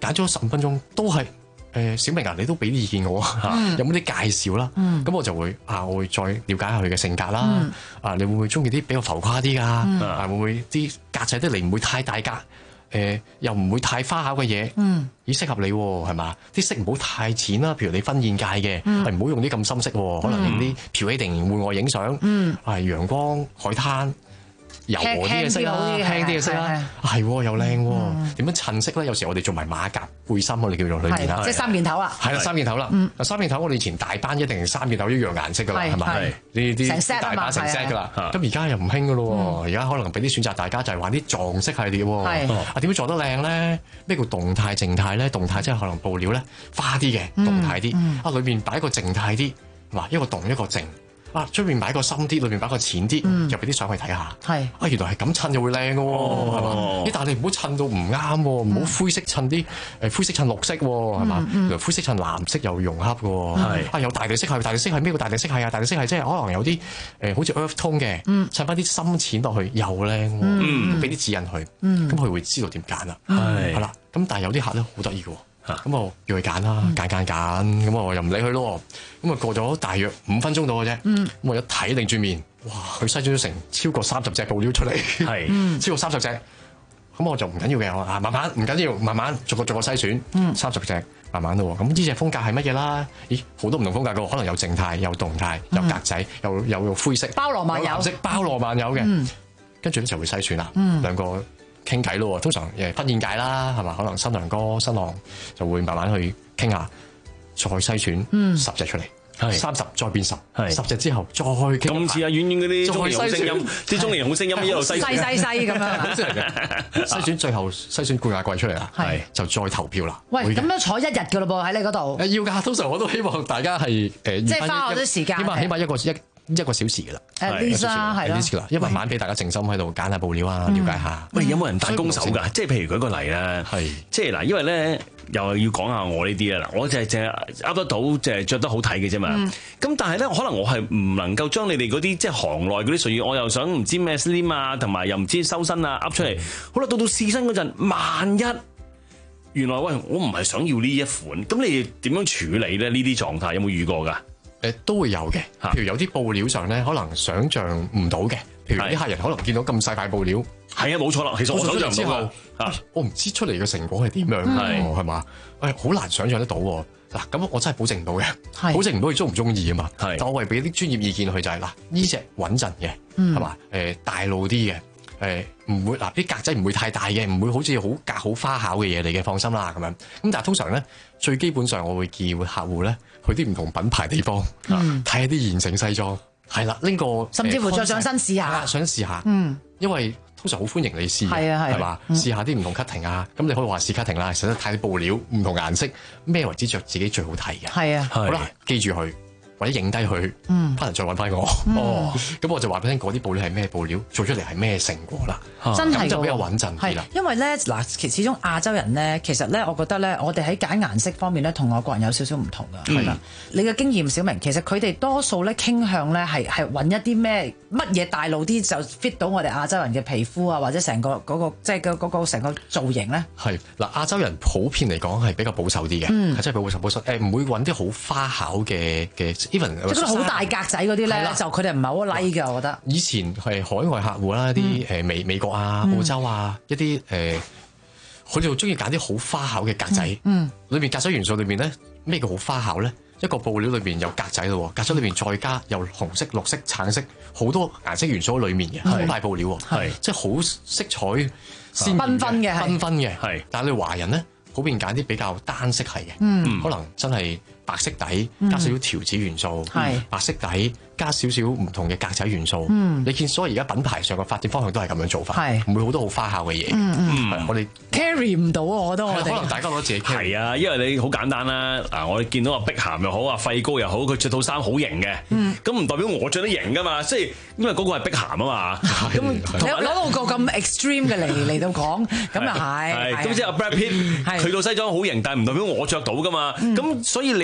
揀咗十五分鐘都係。誒小明啊，你都俾啲意見我啊，嗯、有冇啲介紹啦？咁、嗯、我就會啊，我會再了解下佢嘅性格啦。嗯、啊，你會唔會中意啲比較浮誇啲㗎？嗯、啊，會唔會啲格仔得嚟唔會太大格？誒、呃，又唔會太花巧嘅嘢？嗯，咦，適合你喎，係嘛？啲色唔好太淺啦，譬如你婚宴界嘅，係唔好用啲咁深色喎，可能用啲漂起定戶外影相。嗯，係陽光海灘。柔和啲嘅色啦，輕啲嘅色啦，係又靚喎。點樣襯色咧？有時我哋做埋馬甲背心，我哋叫做裏面啦， 即係三件頭啦。 係啦，三件頭啦。三件頭我哋以前大班一定係三件頭一樣顏色噶啦，係咪？呢啲大班成 set 噶啦。咁而家又唔興噶咯喎，而家可能俾啲選擇大家，就係玩啲撞色系列喎。啊，點樣撞得靚咧？咩叫動態靜態咧？動態即係可能布料咧花啲嘅，動態啲。啊，裏面擺個靜態啲，嗱一個動一個靜。啊！出面擺個深啲，裏面擺個淺啲，嗯、又俾啲相去睇下。係啊，原來係咁襯就會靚嘅喎，係嘛、哦？但係你唔好襯到唔啱喎，唔好、嗯、灰色襯啲誒灰色襯綠色喎，係嘛？原來、嗯、灰色襯藍色又融洽嘅喎。係、嗯、啊，有大地色系，大地色系咩叫大地色系啊？大地色系即係可能有啲誒、呃、好似 earth tone 嘅，襯翻啲深淺落去又靚喎，咁俾啲指引佢，咁佢、嗯、會知道點揀啦。係係啦，咁但係有啲客咧好得意嘅喎。咁我叫佢揀啦，揀揀揀，咁我又唔理佢咯。咁啊過咗大約五分鐘到嘅啫。咁我一睇定轉面，哇！佢篩選咗成超過三十隻布料出嚟，係超過三十隻。咁我就唔緊要嘅，我啊慢慢唔緊要，慢慢逐個逐個篩選，三十隻慢慢咯。咁呢隻風格係乜嘢啦？咦，好多唔同風格嘅，可能有靜態，有動態，有格仔，有有灰色， 包羅萬有， 藍色包羅萬有嘅。跟住咧就會篩選啦，兩個。傾偈咯，通常誒婚宴界啦，係嘛？可能新娘哥、新郎就會慢慢去傾下，再篩選十隻出嚟，三十再變十，十隻之後再傾。 咁似阿遠遠嗰啲中年好聲音，啲中年好聲音一路篩篩篩篩咁樣。 真係嘅，篩選最後篩選冠亞季出嚟啦，係就再投票啦。 喂，咁樣坐一日㗎咯噃喺你嗰度？ 誒要㗎，通常我都希望大家係誒， 即係花好多時間， 起碼起碼一個一。一個小時㗎啦 at least 啦，係咯， 因為慢慢俾大家靜心喺度揀下布料啊，了解下。 喂，有冇人彈弓手㗎？即係譬如舉個例啦，係即係嗱，因為咧又要講下我呢啲啦，嗱，我就係淨係噏得到，即係着得好睇嘅啫嘛。咁但係咧，可能我係唔能夠將你哋嗰啲即係行內嗰啲術語，我又想唔知咩 slim 啊，同埋又唔知修身啊，噏出嚟。好啦，到到試身嗰陣，萬一原來喂，我唔係想要呢一款，咁你點樣處理咧？呢啲狀態有冇遇過㗎？ 誒都會有嘅，譬如有啲布料上咧，可能想像唔到嘅，譬如啲客人可能見到咁細塊布料，係啊，冇錯啦。其實我想像唔到啊，我唔知出嚟嘅成果係點樣喎，係嘛？誒好難想像得到喎。嗱，咁我真係保證唔到嘅，保證唔到佢中唔中意啊嘛。但我為俾啲專業意見佢就係嗱，呢隻穩陣嘅，係嘛？誒大路啲嘅。誒唔會嗱啲格仔唔會太大嘅，唔會好似好格好花巧嘅嘢嚟嘅，放心啦咁樣。咁但係通常咧，最基本上我會建議客戶咧去啲唔同品牌地方睇下啲現成西裝，係啦，拎個甚至乎再上身試下， 想試下，嗯，因為通常好歡迎你試，係啊係嘛，試下啲唔同 cutting 啊，咁你可以話試 cutting 啦，實質睇啲布料唔同顏色，咩為之着自己最好睇嘅，係啊，好啦，記住佢。或者影低佢，翻嚟再揾翻我。哦，咁我就話俾你聽，嗰啲布料係咩布料，做出嚟係咩成果啦。 真係就比較穩陣啲啦。 因為咧嗱，其實始終亞洲人咧，其實咧，我覺得咧，我哋喺揀顏色方面咧，同外國人有少少唔同噶。係啦，你嘅經驗，小明，其實佢哋多數咧傾向咧係係揾一啲咩乜嘢大路啲就 fit 到我哋亞洲人嘅皮膚啊，或者成個嗰個即係嗰嗰個成個造型咧。 係嗱，亞洲人普遍嚟講係比較保守啲嘅，係真係保守保守。誒唔會揾啲好花巧嘅嘅。even 即係好大格仔嗰啲咧，就佢哋唔係好 like 㗎，我覺得。以前係海外客戶啦，啲誒美美國啊、澳洲啊，一啲誒，佢哋好中意揀啲好花巧嘅格仔。嗯，裏面格仔元素裏面咧，咩叫好花巧咧？一個布料裏邊有格仔咯，格仔裏邊再加有紅色、綠色、橙色，好多顏色元素喺裏面嘅，好大布料喎，係即係好色彩鮮繽紛嘅， 繽紛嘅，係。但係你華人咧，普遍揀啲比較單色系嘅，嗯，可能真係。白色底加少少條子元素，係、嗯、白色底加少少唔同嘅格仔元素。嗯，你見所以而家品牌上嘅發展方向都係咁樣做法，係唔會好多好花巧嘅嘢。嗯嗯，我哋 carry 唔到啊！我覺得我哋可能大家覺得自己 carry 係啊，因為你好簡單啦。嗱，我哋見到阿碧咸又好，阿費高又好，佢着套衫好型嘅。嗯，咁唔代表我着得型噶嘛？即係因為嗰個係碧咸啊嘛。咁你攞到個咁 extreme 嘅嚟嚟到講，咁又係。 係咁即係阿 Brad Pitt，佢套西裝好型，但係唔代表我着到噶嘛。咁所以你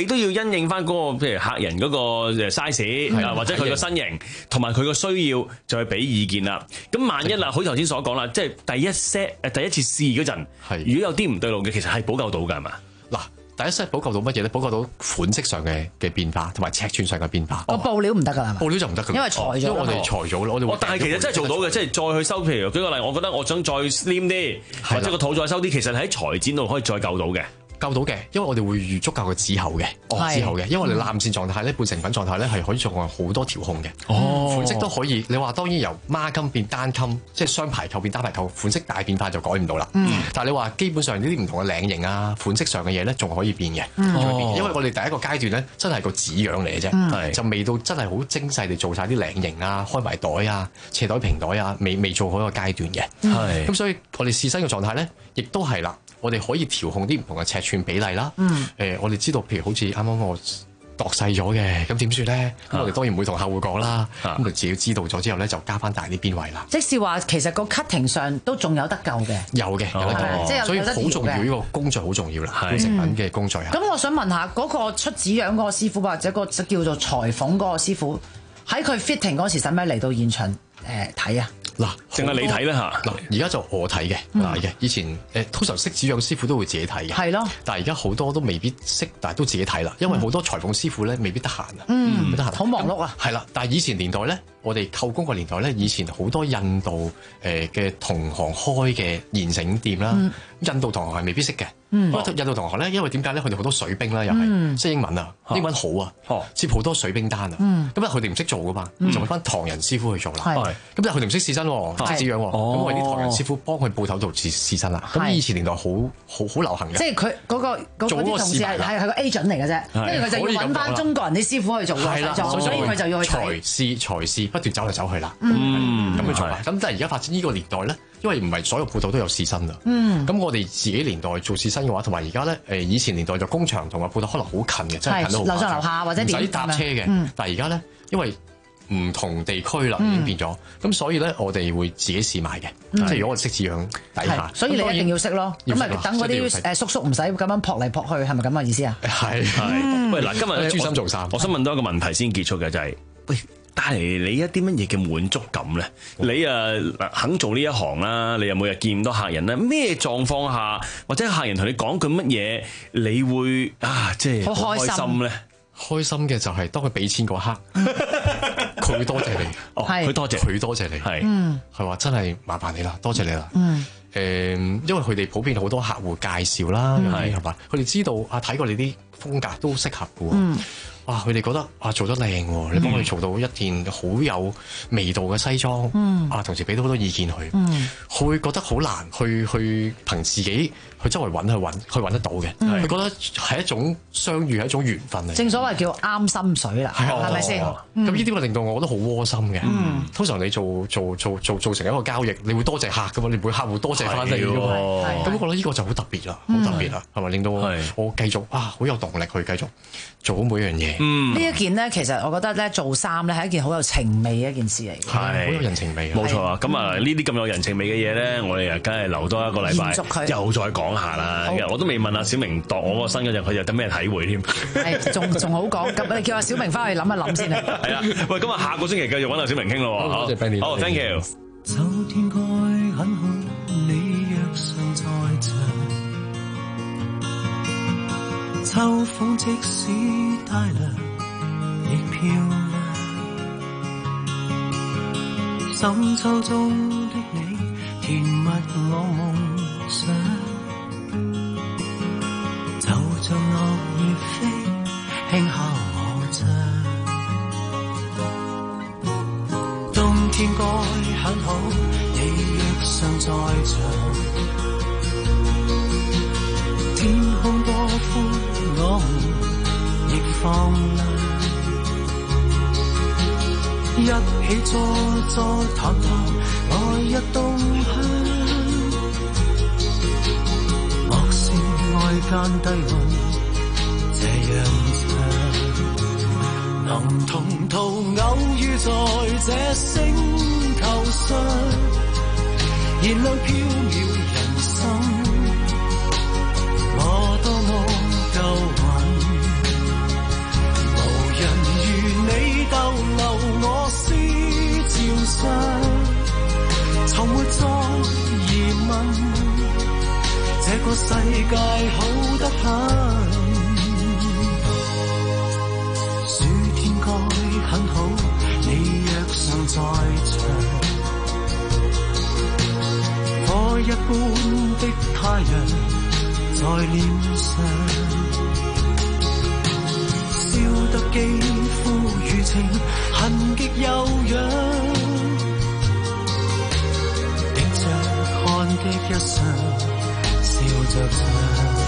都要因應翻嗰個譬如客人嗰個 size 啊，或者佢個身形同埋佢個需要，就去俾意見啦。咁萬一啦，好似頭先所講啦，即係第一 set 誒第一次試嗰陣，如果有啲唔對路嘅，其實係補救到㗎，係嘛？嗱。第一 set 補救到乜嘢咧？補救到款式上嘅嘅變化，同埋尺寸上嘅變化。 個布料唔得㗎啦， 布料就唔得㗎， 因為裁咗。 因為我哋裁咗咯，我哋。 但係其實真係做到嘅，即係再去收。譬如舉個例，我覺得我想再 slim 啲，或者個肚再收啲，其實喺裁剪度可以再救到嘅。救到嘅，因為我哋會預足夠嘅指厚嘅，指厚嘅，因為我哋攬線狀態咧、半成品狀態咧係可以做好多調控嘅，哦、款式都可以。你話當然由孖襟變單襟，即係雙排扣變單排扣，款式大變化就改唔到啦。嗯、但係你話基本上呢啲唔同嘅領型啊、款式上嘅嘢咧，仲可以變嘅，嗯、因為我哋第一個階段咧真係個紙樣嚟嘅啫，嗯、就未到真係好精細地做晒啲領型啊、開埋袋啊、斜袋平袋啊，未未做好一個階段嘅。係咁，所以我哋試身嘅狀態咧，亦都係啦。我哋可以調控啲唔同嘅尺寸比例啦。嗯。誒、呃，我哋知道，譬如好似啱啱我度細咗嘅，咁點算咧？咁、啊、我哋當然唔會同客戶講啦。咁佢、啊、自己知道咗之後咧，就加翻大啲邊位啦。 即是話，其實個 cutting 上都仲有得救嘅。有嘅，有得救。哦、即係所以好重要，呢個工序好重要啦。半成品嘅工序啊。咁、嗯、我想問下，嗰、那個出紙樣嗰個師傅，或者個叫做裁縫嗰個師傅，喺佢 fitting 嗰時，使唔使嚟到現場誒睇啊？嗱， 淨係你睇啦嚇。嗱， 而家就我睇嘅，嗱嘅。以前誒通常識紙樣師傅都會自己睇嘅，係咯。但係而家好多都未必識，但係都自己睇啦。因為好多裁縫師傅咧未必得閒啊，唔得閒，好忙碌啊。係啦，但係以前年代咧，我哋扣工個年代咧，以前好多印度誒嘅同行開嘅現成店啦，印度同行係未必識嘅。印度同行咧，因為點解咧？佢哋好多水兵啦，又係識英文啊，英文好啊，接好多水兵單啊。咁啊，佢哋唔識做噶嘛，就揾翻唐人師傅去做啦。咁但係佢哋唔識試身，識紙樣，咁我哋啲唐人師傅幫佢鋪頭度試試身啦。咁以前年代好好好流行嘅。 即係佢嗰個嗰啲同事係係係個 agent 嚟嘅啫，跟住佢就要揾翻中國人啲師傅去做嘅，所以佢就要去裁試裁試不斷走嚟走去啦。咁去做啦。咁但係而家發展呢個年代咧，因為唔係所有鋪頭都有試身啦。咁我哋自己年代做試身嘅話，同埋而家咧誒以前年代就工場同埋鋪頭可能好近嘅，真係近到好樓上樓下或者點， 唔使搭車嘅。但係而家咧，因為唔同地區啦，已經變咗，咁所以咧，我哋會自己試埋嘅，即係如果我哋識紙樣底下， 所以你一定要識咯。咁咪等嗰啲誒叔叔唔使咁樣撲嚟撲去，係咪咁嘅意思啊？ 係係。喂，嗱，今日專心做衫， 我想問多一個問題先結束嘅，就係喂，帶嚟你一啲乜嘢嘅滿足感咧？你啊肯做呢一行啦，你又每日見咁多客人咧，咩狀況下或者客人同你講句乜嘢，你會啊即係好開心咧？ 開心嘅就係當佢俾錢嗰刻。佢會多謝你， 哦，佢多謝佢多謝你，係，係話真係麻煩你啦，多謝你啦， 嗯， 誒，因為佢哋普遍好多客戶介紹啦，係係嘛，佢哋知道啊，睇過你啲風格都適合嘅，嗯。哇！佢哋覺得啊做得靚喎，你幫佢做到一件好有味道嘅西裝，嗯、啊同時俾到好多意見佢，佢、嗯、會覺得好難去去憑自己去周圍揾去揾去揾得到嘅，佢、嗯、覺得係一種相遇係一種緣分嚟。 正所謂叫啱心水啦，係咪先？咁呢啲會令到我覺得好窩心嘅。嗯、通常你做做做做做成一個交易，你會多謝客噶嘛，你唔會客戶多謝翻你噶嘛。咁我覺得呢個就好特別啦，好特別啦，係咪、嗯？令到我繼續啊好有動力去繼續做好每樣嘢。 嗯，呢一件咧，其實我覺得咧，做衫咧係一件好有情味嘅一件事嚟嘅， 係好有人情味。 冇錯啊！咁啊，呢啲咁有人情味嘅嘢咧，我哋啊，梗係留多一個禮拜，又再講下啦。我都未問阿小明度我個身嗰陣，佢又得咩體會添？ 係仲仲好講，咁你叫阿小明翻去諗一諗先啊。 係啊，喂，咁啊，下個星期繼續揾阿小明傾咯。好，多謝 Benny。好 ，thank you。 秋天該很好，你若尚在場。秋風即使帶涼，亦漂亮。深秋中的你，甜蜜我夢想。就像落葉飛，輕敲我窗。冬天該很好，你若尚在場。天空多寬，我們亦放亮。一起坐坐談談，來日動向。莫說愛間低溫，這樣長。能同途偶遇在這星球上，燃亮飄渺人生。我多麼夠運， 很好，你若尚在場，火一般的太陽在臉上，燒得肌膚如情，痕極悠揚，滴着汗的一雙，笑着唱。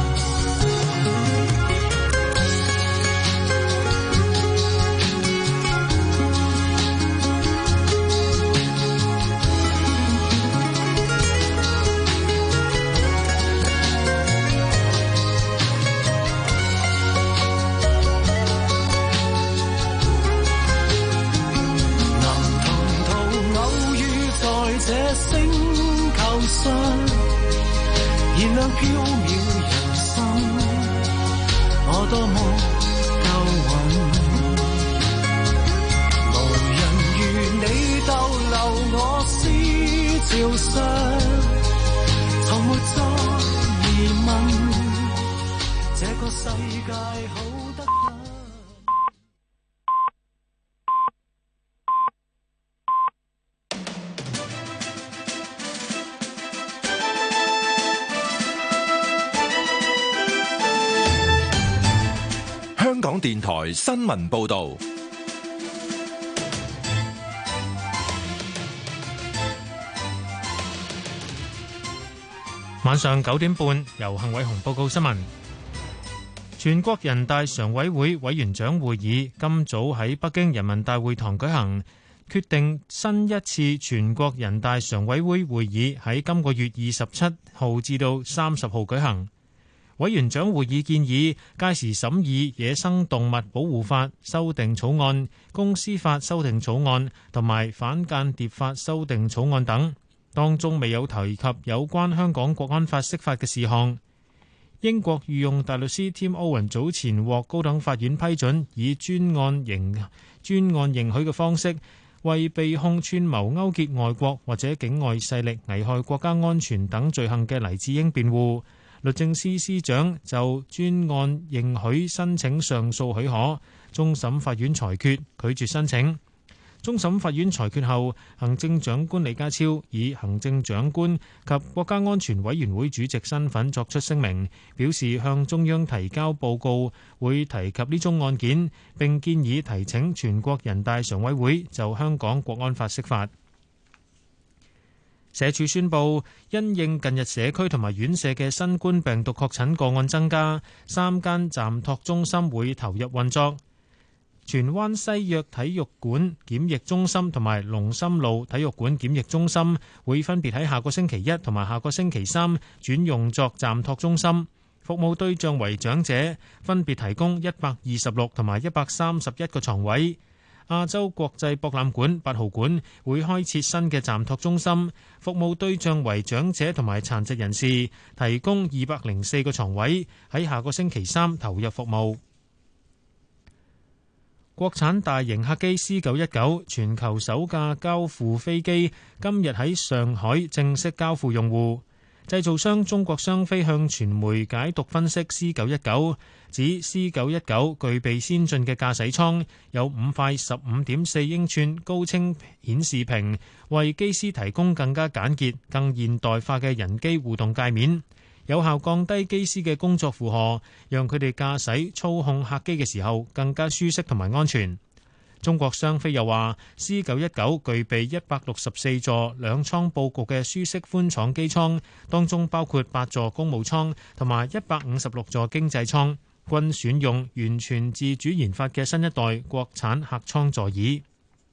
這星球上，燃亮飄渺人生，我多麼夠運，無人如你逗留我思潮上，從沒再疑問，這個世界好得很。 香港電台新聞報導， 晚上九點半，由幸偉雄報告新聞。全國人大常委會委員長會議今早喺北京人民大會堂舉行，決定新一次全國人大常委會會議喺今個月二十七號至到三十號舉行。委員長會議建議屆時審議野生動物保護法修訂草案、公司法修訂草案同埋反間諜法修訂草案等，當中未有提及有關香港國安法釋法嘅事項。英國御用大律師 Tim Owen 早前獲高等法院批准以專案刑專案認許嘅方式，為被控串謀勾結外國或者境外勢力危害國家安全等罪行嘅黎智英辯護。律政司司長就專案認許申請上訴許可，終審法院裁決拒絕申請。終審法院裁決後，行政長官李家超以行政長官及國家安全委員會主席身份作出聲明，表示向中央提交報告，會提及呢宗案件，並建議提請全國人大常委會就香港國安法釋法。社署宣布，因應近日社區同埋院舍嘅新冠病毒確診個案增加，三間暫託中心會投入運作。荃灣西約體育館檢疫中心同埋龍琛路體育館檢疫中心會分別喺下個星期一同埋下個星期三轉用作暫託中心，服務對象為長者，分別提供一百二十六同埋一百三十一個床位。亞洲國際博覽館八號館會開設新嘅暫託中心，服務對象為長者同埋殘疾人士，提供二百零四個床位，喺下個星期三投入服務。國產大型客機 C 九一九全球首架交付飛機今日喺上海正式交付用戶。製造商中國商飛向傳媒解讀分析 C 九一九，指 C 九一九具備先進嘅駕駛艙，有五塊十五點四英寸高清顯示屏，為機師提供更加簡潔、更現代化嘅人機互動界面，有效降低機師嘅工作負荷，讓佢哋駕駛操控客機嘅時候更加舒適同埋安全。中國商飛又話 C 九一九具備一百六十四座兩艙佈局嘅舒適寬敞機艙，當中包括八座公務艙同埋一百五十六座經濟艙，均選用完全自主研發嘅新一代國產客艙座椅。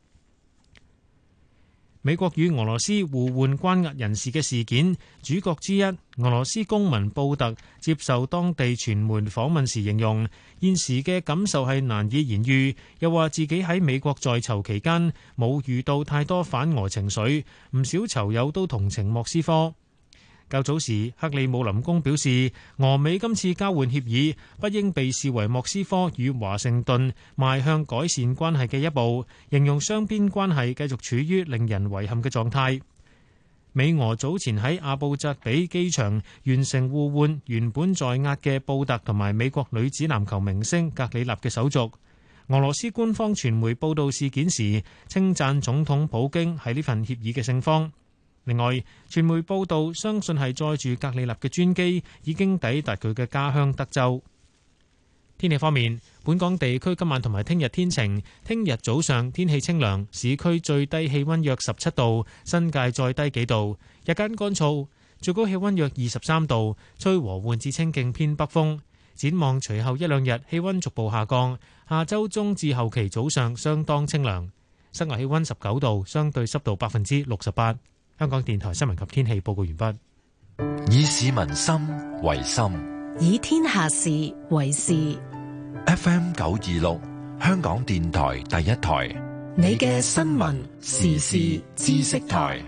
美國與俄羅斯互換關押人士嘅事件，主角之一俄羅斯公民布特接受當地傳媒訪問時形容，現時嘅感受係難以言喻，又話自己喺美國在囚期間冇遇到太多反俄情緒，唔少囚友都同情莫斯科。較早時，克里姆林宮表示，俄美今次交換協議不應被視為莫斯科與華盛頓邁向改善關係嘅一步，形容雙邊關係繼續處於令人遺憾嘅狀態。美俄早前喺阿布扎比機場完成互換原本在押嘅布特同埋美國女子籃球明星格里納嘅手續。 俄羅斯官方傳媒報道事件時，稱讚總統普京係呢份協議嘅勝方。另外，傳媒報道相信係載住格里納嘅專機已經抵達佢嘅家鄉德州。天氣方面，本港地區今晚同埋聽日天晴，聽日早上天氣清涼，市區最低氣溫約十七度，新界再低幾度，日間乾燥，最高氣溫約二十三度，吹和緩至清勁偏北風。展望隨後一兩日氣溫逐步下降，下周中至後期早上相當清涼，室外氣溫十九度，相對濕度百分之六十八。香港電台新聞及天氣報告完畢。 以市民心為心， 以天下事為事。 F M 九二六，香港電台第一台， 你嘅新聞時事知識台。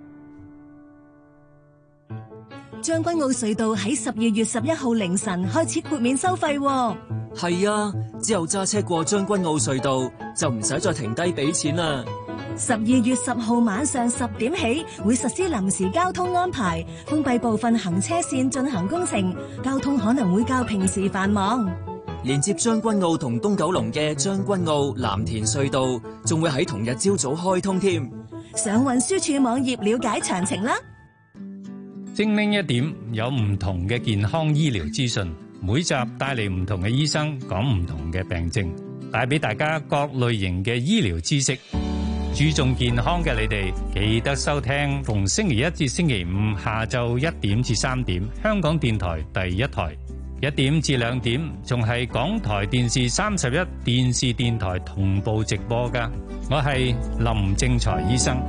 將軍澳隧道喺十二月十一號凌晨開始豁免收費。 係啊，之後揸車過將軍澳隧道就唔使再停低俾錢啦。 十二月十號晚上十點起會實施臨時交通安排，封閉部分行車線進行工程，交通可能會較平時繁忙。 連接將軍澳同東九龍嘅將軍澳藍田隧道仲會喺同日朝早開通添。 上運輸署網頁了解詳情啦。 精靈一點，有唔同嘅健康醫療資訊，每集帶嚟唔同嘅醫生講唔同嘅病症，帶俾大家各類型嘅醫療知識。注重健康嘅你哋，記得收聽逢星期一至星期五下晝一點至三點，香港電台第一台；一點至兩點，仲係港台電視三十一電視電台同步直播噶。我係林正財醫生。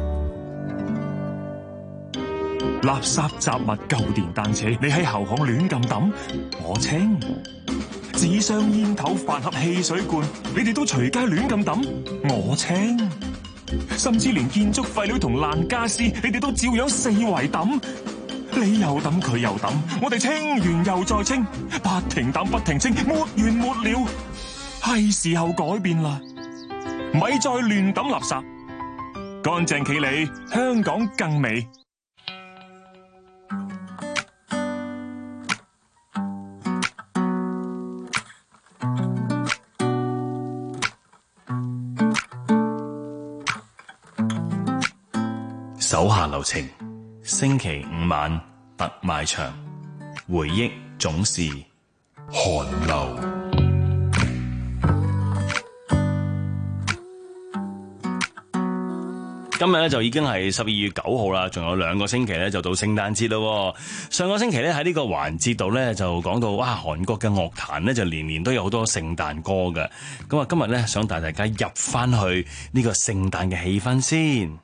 垃圾雜物、舊電單車，你喺後巷亂咁抌，我清；紙箱、煙頭、飯盒、汽水罐，你哋都隨街亂咁抌，我清；甚至連建築廢料同爛家私，你哋都照樣四圍抌，你又抌佢又抌，我哋清完又再清，不停抌不停清，沒完沒了。係時候改變啦，咪再亂抌垃圾，乾淨企理，香港更美。 手下留情，星期五晚特賣場，回憶總是寒流。 今日咧就已經係十二月九號啦，仲有兩個星期咧就到聖誕節咯。上個星期咧喺呢個環節度咧就講到，哇，韓國嘅樂壇咧就年年都有好多聖誕歌嘅。咁啊，今日咧想帶大家入翻去呢個聖誕嘅氣氛先。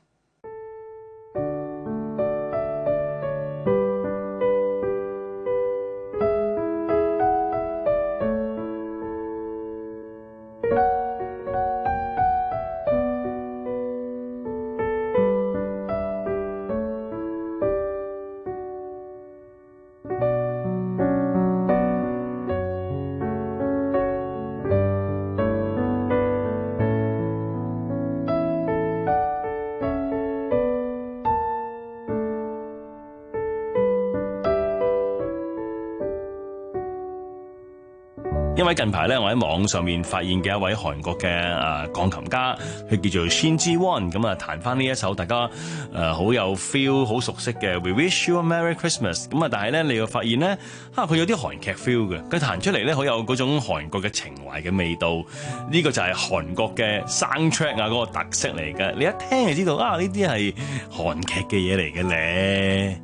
因為近排咧，我喺網上面發現嘅一位韓國嘅誒鋼琴家，佢叫做 Shin Ji-won，咁啊彈翻呢一首大家誒好有 feel、好熟悉嘅 We Wish You a Merry Christmas。咁啊，但係咧你又發現咧，啊佢有啲韓劇 feel 嘅，佢彈出嚟咧好有嗰種韓國嘅情懷嘅味道。呢個就係韓國嘅 soundtrack 啊嗰個特色嚟嘅。你一聽就知道啊，呢啲係韓劇嘅嘢嚟嘅咧。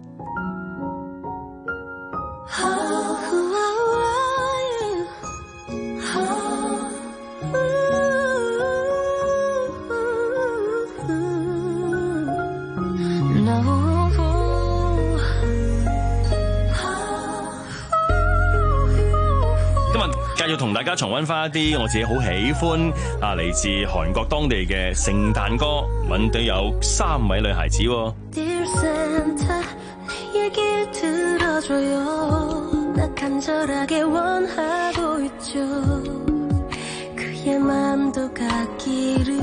要同大家重溫翻一啲我自己好喜歡啊嚟自韓國當地嘅聖誕歌，揾到有三位女孩子。Dear Santa, 내 얘기 들어줘요. 나 간절하게 원하고 있죠. 그의 마음도 같기를.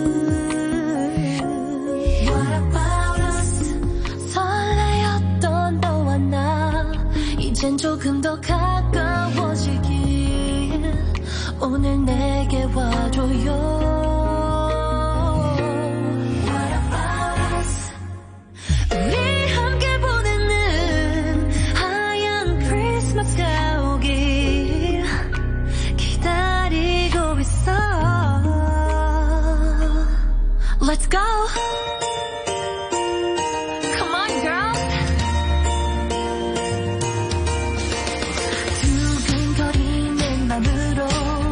What about us? 설레었던 너와 나 이젠 조금 더 가까워지길. 오늘 내게 와줘요 What about us 우리 함께 보내는 하얀 크리스마스가 오길 기다리고 있어 Let's go Come on girls 두근거리는 맘으로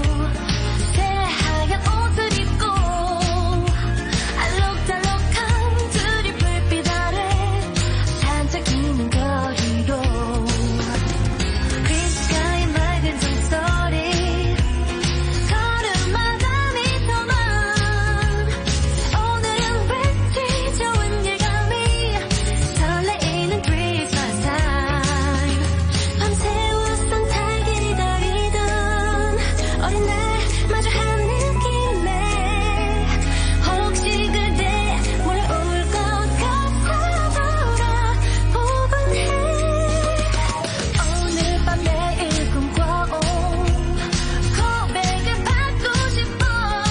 새하얀 옷을 입고 알록달록한 둘이 불빛 아래 반짝이는 거리로 귓가에 맑은 종소리 걸음마다 미소만 오늘은 왠지 좋은 예감이 설레이는 크리스마스 타임 밤새 웃던 달기 기다리던 어린 날 마주한 느낌에 혹시 그대 몰려올 것 같아 돌아보곤 해 오늘 밤 내일 꿈꿔온 고백을 받고 싶어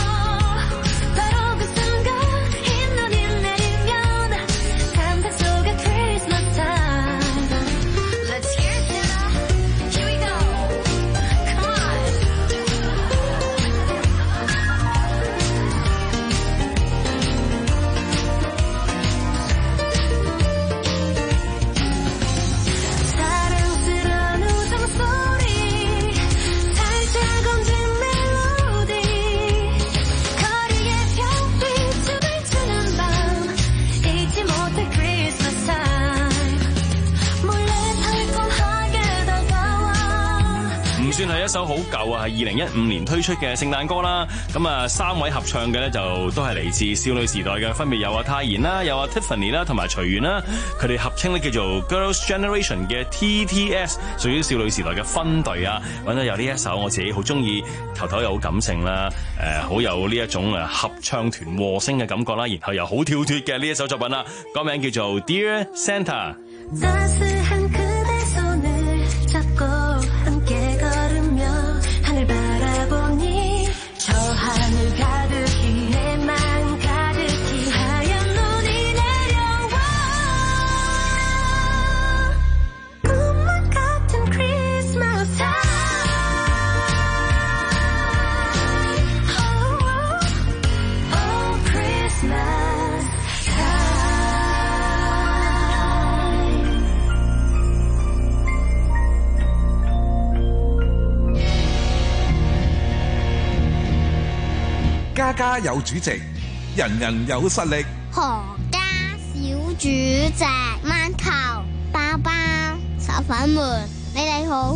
바로 그 순간 흰눈이 내리면 상상 속의 크리스마스 타임 Let's hear it Santa Here we go Come on 사랑스러운 웃음소리 살짝 얹은 멜로디 거리에 별빛을 비추는 밤 잊지 못할 크리스마스 타임 몰래 달콤하게 다가와 唔算係一首好舊啊，係二零一五年推出嘅聖誕歌啦。咁啊，三位合唱嘅咧就都係嚟自少女時代嘅，分別有阿泰妍啦，有阿 Tiffany 啦，同埋徐媛啦。佢哋合稱咧叫做 Girls Generation 嘅 T T S， 屬於少女時代嘅分隊啊。揾到有呢一首我自己好中意，頭頭又好感性啦，誒、好有呢一種誒合唱團和聲嘅感覺啦，然後又好跳脫嘅呢一首作品啦，歌名叫做 Dear Santa。 따스한 그대 손을 잡고 함께 걸으며 하늘 바라보니 저 하늘 가득히 내 맘 가득히 하얀 눈이 내려와 꿈만 같은 크리스마스 타임 Oh, oh, oh, Christmas time 家家有主席，人人有實力。 何家小主席，饅頭、包包、手粉們，你哋好。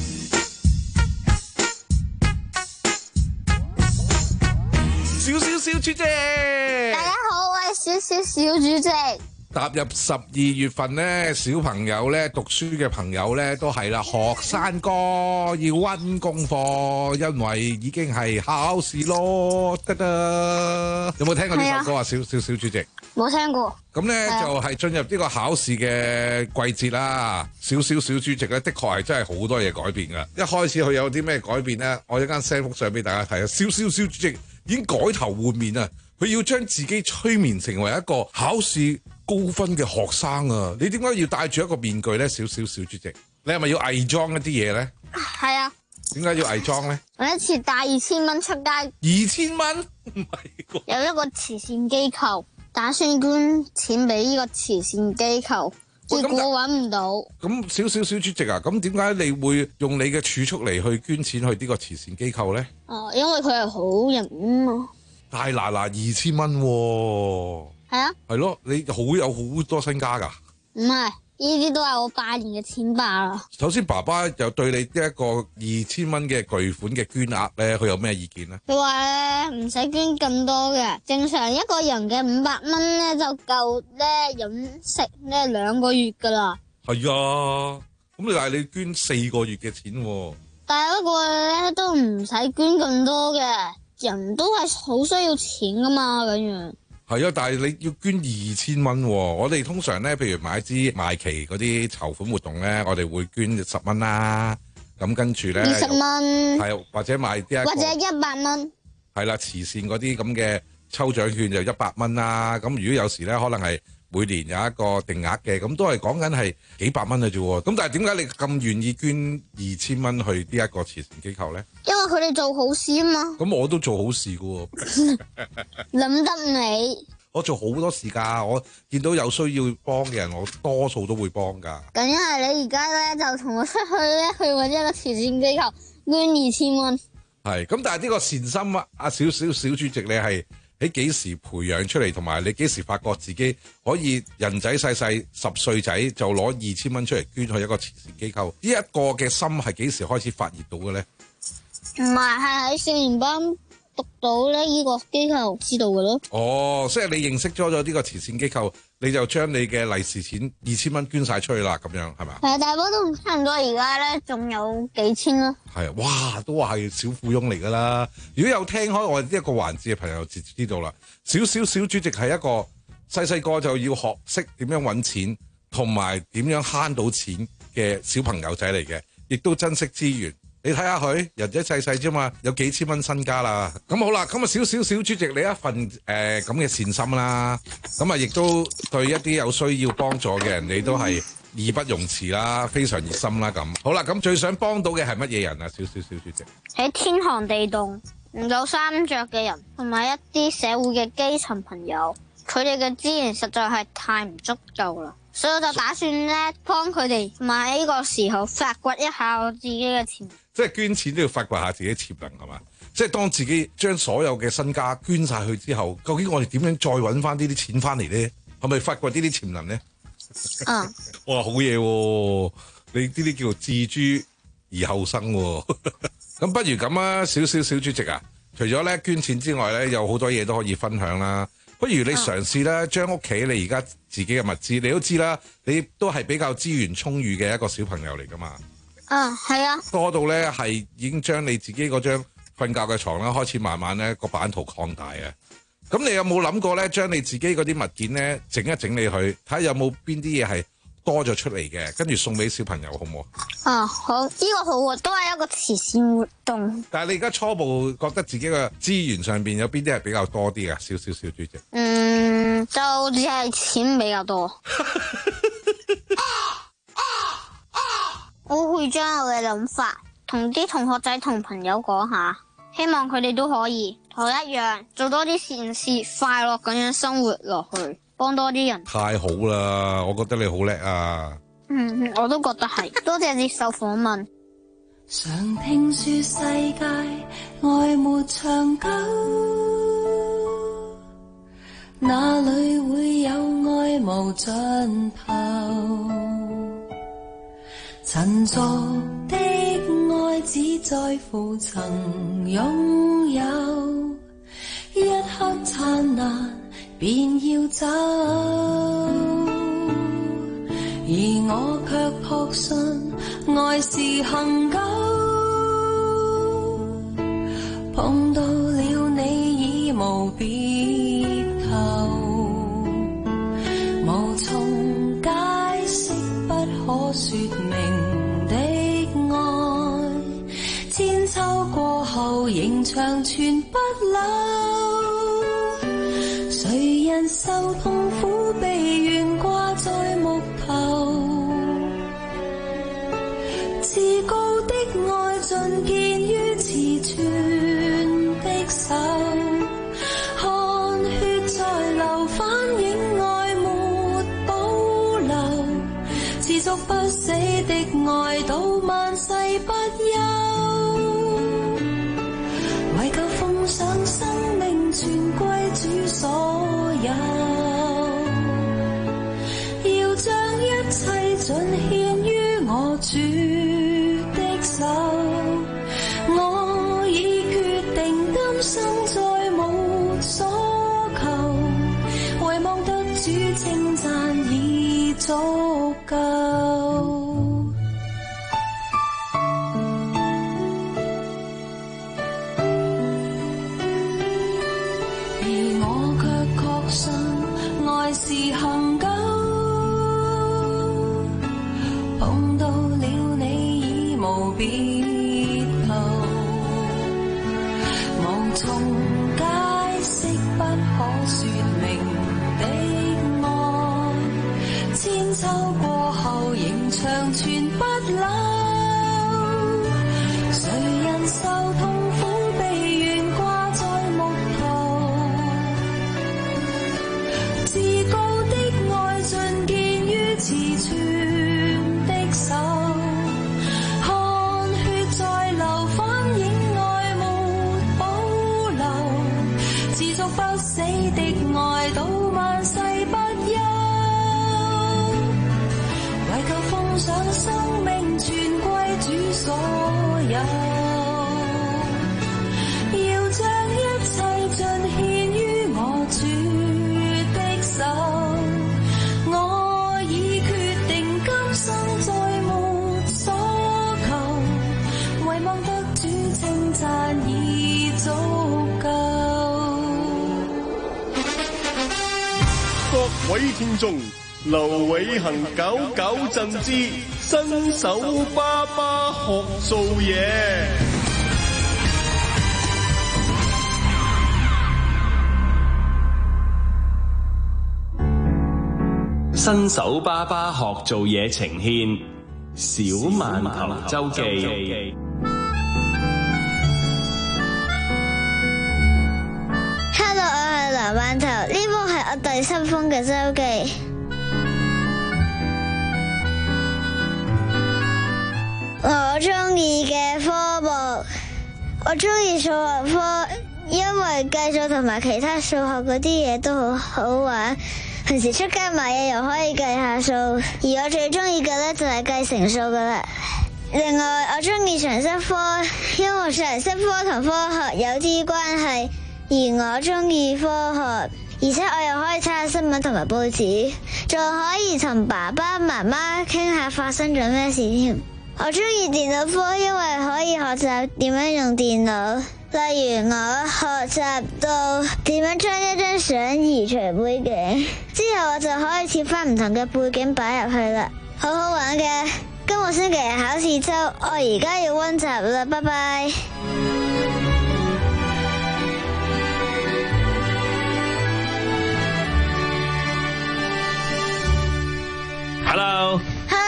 小小小主席， 大家好，我係小小小主席。 踏入十二月份呢，小朋友咧讀書嘅朋友咧都係啦，學生哥要温功課，因為已經係考試咯。得得，有冇聽過呢首歌啊？小小小主席， 冇聽過。 咁咧係啊就係進入呢個考試嘅季節啦。小小小主席咧，的確係真係好多嘢改變㗎。一開始佢有啲咩改變咧？我一間 send 幅相俾大家睇啊！小小小主席已經改頭換面啊！佢要將自己催眠成為一個考試高分嘅學生啊！你點解要戴住一個面具咧？小小小主席，你係咪要偽裝一啲嘢咧？ 係啊， 點解要偽裝咧？ 我一次帶二千蚊出街， 二千蚊唔係有一個慈善機構打算捐錢俾呢個慈善機構，結果揾唔到。 咁小小小主席啊，咁點解你會用你嘅儲蓄嚟去捐錢去呢個慈善機構咧？ 哦，因為佢係好人啊嘛。 大嗱嗱二千蚊喎。 係啊。 係咯，你好有好多身家㗎。 唔係，呢啲都係我拜年嘅錢吧啦。 首先，爸爸又對你呢一個二千蚊嘅巨款嘅捐額咧，佢有咩意見咧？ 佢話咧唔使捐咁多嘅，正常一個人嘅五百蚊咧就夠咧飲食咧兩個月㗎啦。 係啊，咁但係你捐四個月嘅錢喎。 但係不過咧都唔使捐咁多嘅，人都係好需要錢㗎嘛咁樣。 係啊，但係你要捐二千蚊喎。我哋通常咧，譬如買支賣旗嗰啲籌款活動咧，我哋會捐十蚊啦。 咁跟住咧二十蚊， 係或者買啲或者一百蚊， 係啦，慈善嗰啲咁嘅抽獎券就一百蚊啦。咁如果有時咧，可能係每年有一個定額嘅，咁都係講緊係幾百蚊嘅啫喎。咁但係點解你咁願意捐二千蚊去呢一個慈善機構咧？ 因為佢哋做好事啊嘛。 咁我都做好事嘅喎， 諗得你。 我做好多事㗎，我見到有需要幫嘅人，我多數都會幫㗎。 咁因為你而家咧就同我出去咧去揾一個慈善機構捐二千蚊。 係，咁但係呢個善心啊，阿小小小主席你係喺幾時培養出嚟，同埋你幾時發覺自己可以人仔細細十歲仔就攞二千蚊出嚟捐去一個慈善機構？呢一個嘅心係幾時開始發熱到嘅咧？ 唔係，係喺四年班讀到咧呢個機構知道嘅咯。 哦，即係你認識咗咗呢個慈善機構，你就將你嘅利是錢二千蚊捐晒出去啦，咁樣係咪？ 係啊，大波都差唔多，而家咧仲有幾千咯。 係，哇，都話係小富翁嚟㗎啦！如果有聽開我哋呢一個環節嘅朋友就知道啦，小小小主席係一個細細個就要學識點樣揾錢，同埋點樣慳到錢嘅小朋友仔嚟嘅，亦都珍惜資源。你睇下佢，人仔細細啫嘛，有幾千蚊身家啦。咁好啦，咁啊小小小主席你一份誒咁嘅善心啦，咁啊亦都對一啲有需要幫助嘅人，你都係義不容辭啦，非常熱心啦咁。好啦，咁最想幫到嘅係乜嘢人啊？小小小主席喺天寒地凍唔夠衫着嘅人，同埋一啲社會嘅基層朋友，佢哋嘅資源實在係太唔足夠啦。所以我就打算咧幫佢哋，同埋喺呢個時候發掘一下我自己嘅潛能。 即係捐錢都要發掘下自己潛能係嘛？即係當自己將所有嘅身家捐晒去之後，究竟我哋點樣再揾翻呢啲錢翻嚟咧？係咪發掘呢啲潛能咧？ 嗯， 哇，好嘢喎！你呢啲叫做置諸而後生喎。咁不如咁啊，小小小主席啊，除咗咧捐錢之外咧，有好多嘢都可以分享啦。不如你嘗試咧，將屋企你而家自己嘅物資，你都知啦，你都係比較資源充裕嘅一個小朋友嚟噶嘛。 啊，係啊， 多到咧係已經將你自己嗰張瞓覺嘅床啦，開始慢慢咧個版圖擴大啊。咁你有冇諗過咧，將你自己嗰啲物件咧整一整理佢，睇下有冇邊啲嘢係多咗出嚟嘅，跟住送俾小朋友好唔好？ 啊，好，呢個好啊，都係一個慈善活動。 但係你而家初步覺得自己嘅資源上邊有邊啲係比較多啲啊？小小小主席， 嗯，就只係錢比較多。我會將我嘅諗法同啲同學仔同朋友講下，希望佢哋都可以同我一樣做多啲善事，快樂咁樣生活落去，幫多啲人。 太好啦！我覺得你好叻啊！ 嗯，我都覺得係。多謝接受訪問。 常聽說世界愛沒長久，哪裏會有愛無盡頭？陳俗的愛只在乎曾擁有，一刻燦爛便要走，而我卻確信愛是恆久，碰到了你已無別頭，無從解釋不可說明的愛，千秋過後仍長存不朽，誰人受痛苦被懸掛在木頭，至高的愛盡見於慈存的手，汗血在流反映愛沒保留，持續不死的愛到萬世不休，為求奉上生命全歸主所有，要將一切盡獻於我主的手，我已決定今生再無所求，唯望得主稱讚已足夠。愛是恆久，碰到了你已無別從解釋不可說明的愛，千秋過後仍長存不朽。誰人受痛苦被懸掛在木頭，至高的愛盡見於詞存的手。不死的愛到萬世不休，為求奉上生命全歸主所有，要將一切盡獻於我主的手。我已決定今生再沒所求，唯望得主稱讚已足夠。 各位聽眾，劉偉恒九九震之新手爸爸學做嘢。 新手爸爸學做嘢呈獻小饅頭周記。 Hello， 我係梁饅頭，呢封係我第七封嘅周記。我中意嘅科目，我中意數學科，因為計數同埋其他數學嗰啲嘢都好好玩。平時出街買嘢又可以計下數，而我最中意嘅咧就係計乘數噶啦。另外，我中意常識科，因為常識科同科學有啲關係。而我中意科學，而且我又可以睇下新聞同埋報紙，仲可以同爸爸媽媽傾下發生咗咩事添。我中意電腦科，因為可以學習點樣用電腦，例如我學習到點樣將一張相移除背景，之後我就可以貼翻唔同嘅背景擺入去啦，好好玩嘅。今個星期係考試周，我而家要溫習啦，拜拜。 Hello，Hello，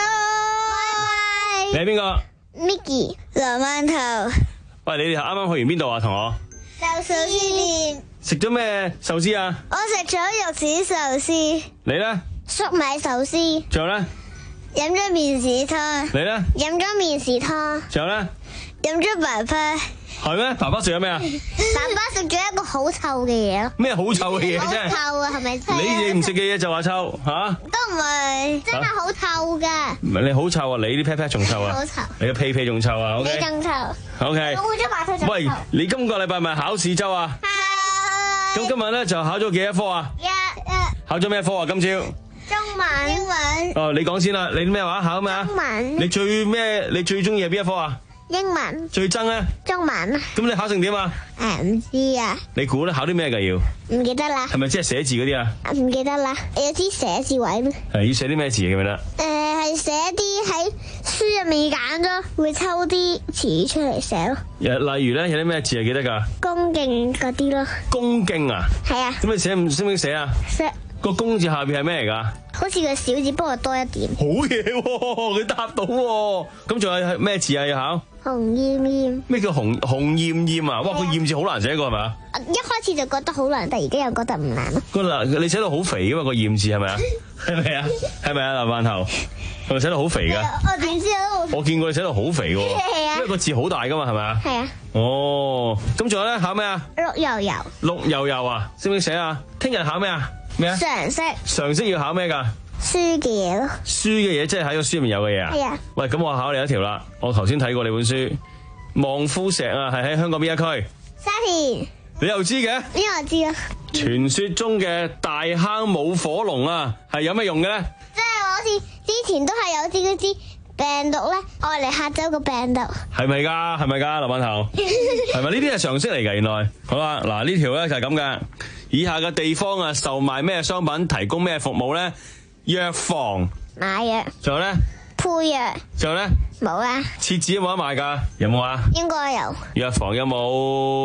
你係邊個 ？Micky， 梁饅頭。 喂，你哋啱啱去完邊度啊？同我壽司店。 食咗咩壽司啊？ 我食咗玉子壽司。 你咧？ 粟米壽司。 仲有咧？ 飲咗麵豉湯。 你咧？ 飲咗麵豉湯。 仲有咧？ 飲咗爸爸。 係咩？爸爸食咗咩啊？ 爸爸食咗一個好臭嘅嘢咯。 咩好臭嘅嘢啫？ 好臭啊，係咪？ 你哋唔食嘅嘢就話臭吓？ 都唔係，真係好臭噶。 唔係你好臭啊！你啲 pat pat 仲臭啊！ 好臭。 你個屁屁仲臭啊 ！OK。 你仲臭。 OK。 我換咗白兔。 喂，你今個禮拜咪考試周啊？係。咁今日咧就考咗幾多科啊？一。一。考咗咩科啊？今朝？ 中文。英文。 哦，你講先啦，你咩話？考咩啊？ 中文。 你最咩？你最中意係邊一科啊？ 英文。 最憎咧？ 中文。 咁你考成點啊？ 誒，唔知啊。 你估咧考啲咩㗎要？ 唔記得啦。 係咪即係寫字嗰啲啊？ 唔記得啦。有啲寫字位咩？ 係要寫啲咩字記唔記得？ 誒，係寫啲喺書入面揀咗，會抽啲詞出嚟寫咯。 例如咧，有啲咩字係記得㗎？ 恭敬嗰啲咯。恭敬啊？ 係啊。 咁你寫唔識唔識寫啊？ 識。 個恭字下邊係咩嚟㗎？ 好似個小字，不過多一點。 好嘢喎，佢答到喎。咁仲有咩字啊要考？ 紅艷艷。咩叫紅紅艷艷啊？哇，個艷字好難寫個係咪啊？ 一開始就覺得好難，但而家又覺得唔難咯。 個嗱，你寫到好肥㗎嘛？個艷字係咪啊？係咪啊？係咪啊？劉饅頭係咪寫到好肥㗎？ 我點知啊？ 我見過你寫到好肥㗎喎。 係啊。 因為個字好大㗎嘛，係咪啊？ 係啊。 哦，咁仲有咧考咩啊？ 綠油油。 綠油油啊？識唔識寫啊？聽日考咩啊？咩啊？ 常識。 常識要考咩㗎？ 書嘅嘢咯。 書嘅嘢即係喺個書入面有嘅嘢啊？ 係啊。喂， 咁我考你一條啦。我頭先睇過你本書，望夫石啊，係喺香港邊一區？ 沙田。 你又知嘅？ 呢個我知啊。 傳說中嘅大坑舞火龍啊，係有咩用嘅咧？ 即係好似之前都係有啲嗰啲病毒咧，愛嚟嚇走個病毒。係咪㗎？係咪㗎？劉饅頭係咪呢啲係常識嚟㗎？原來好啦，嗱呢條咧就係咁嘅。以下嘅地方啊，售賣咩商品，提供咩服務咧？藥房買藥。 仲有咧？ 配藥。 仲有咧？ 冇啊。 廁紙有冇得賣㗎？有冇啊？ 應該有。 藥房有冇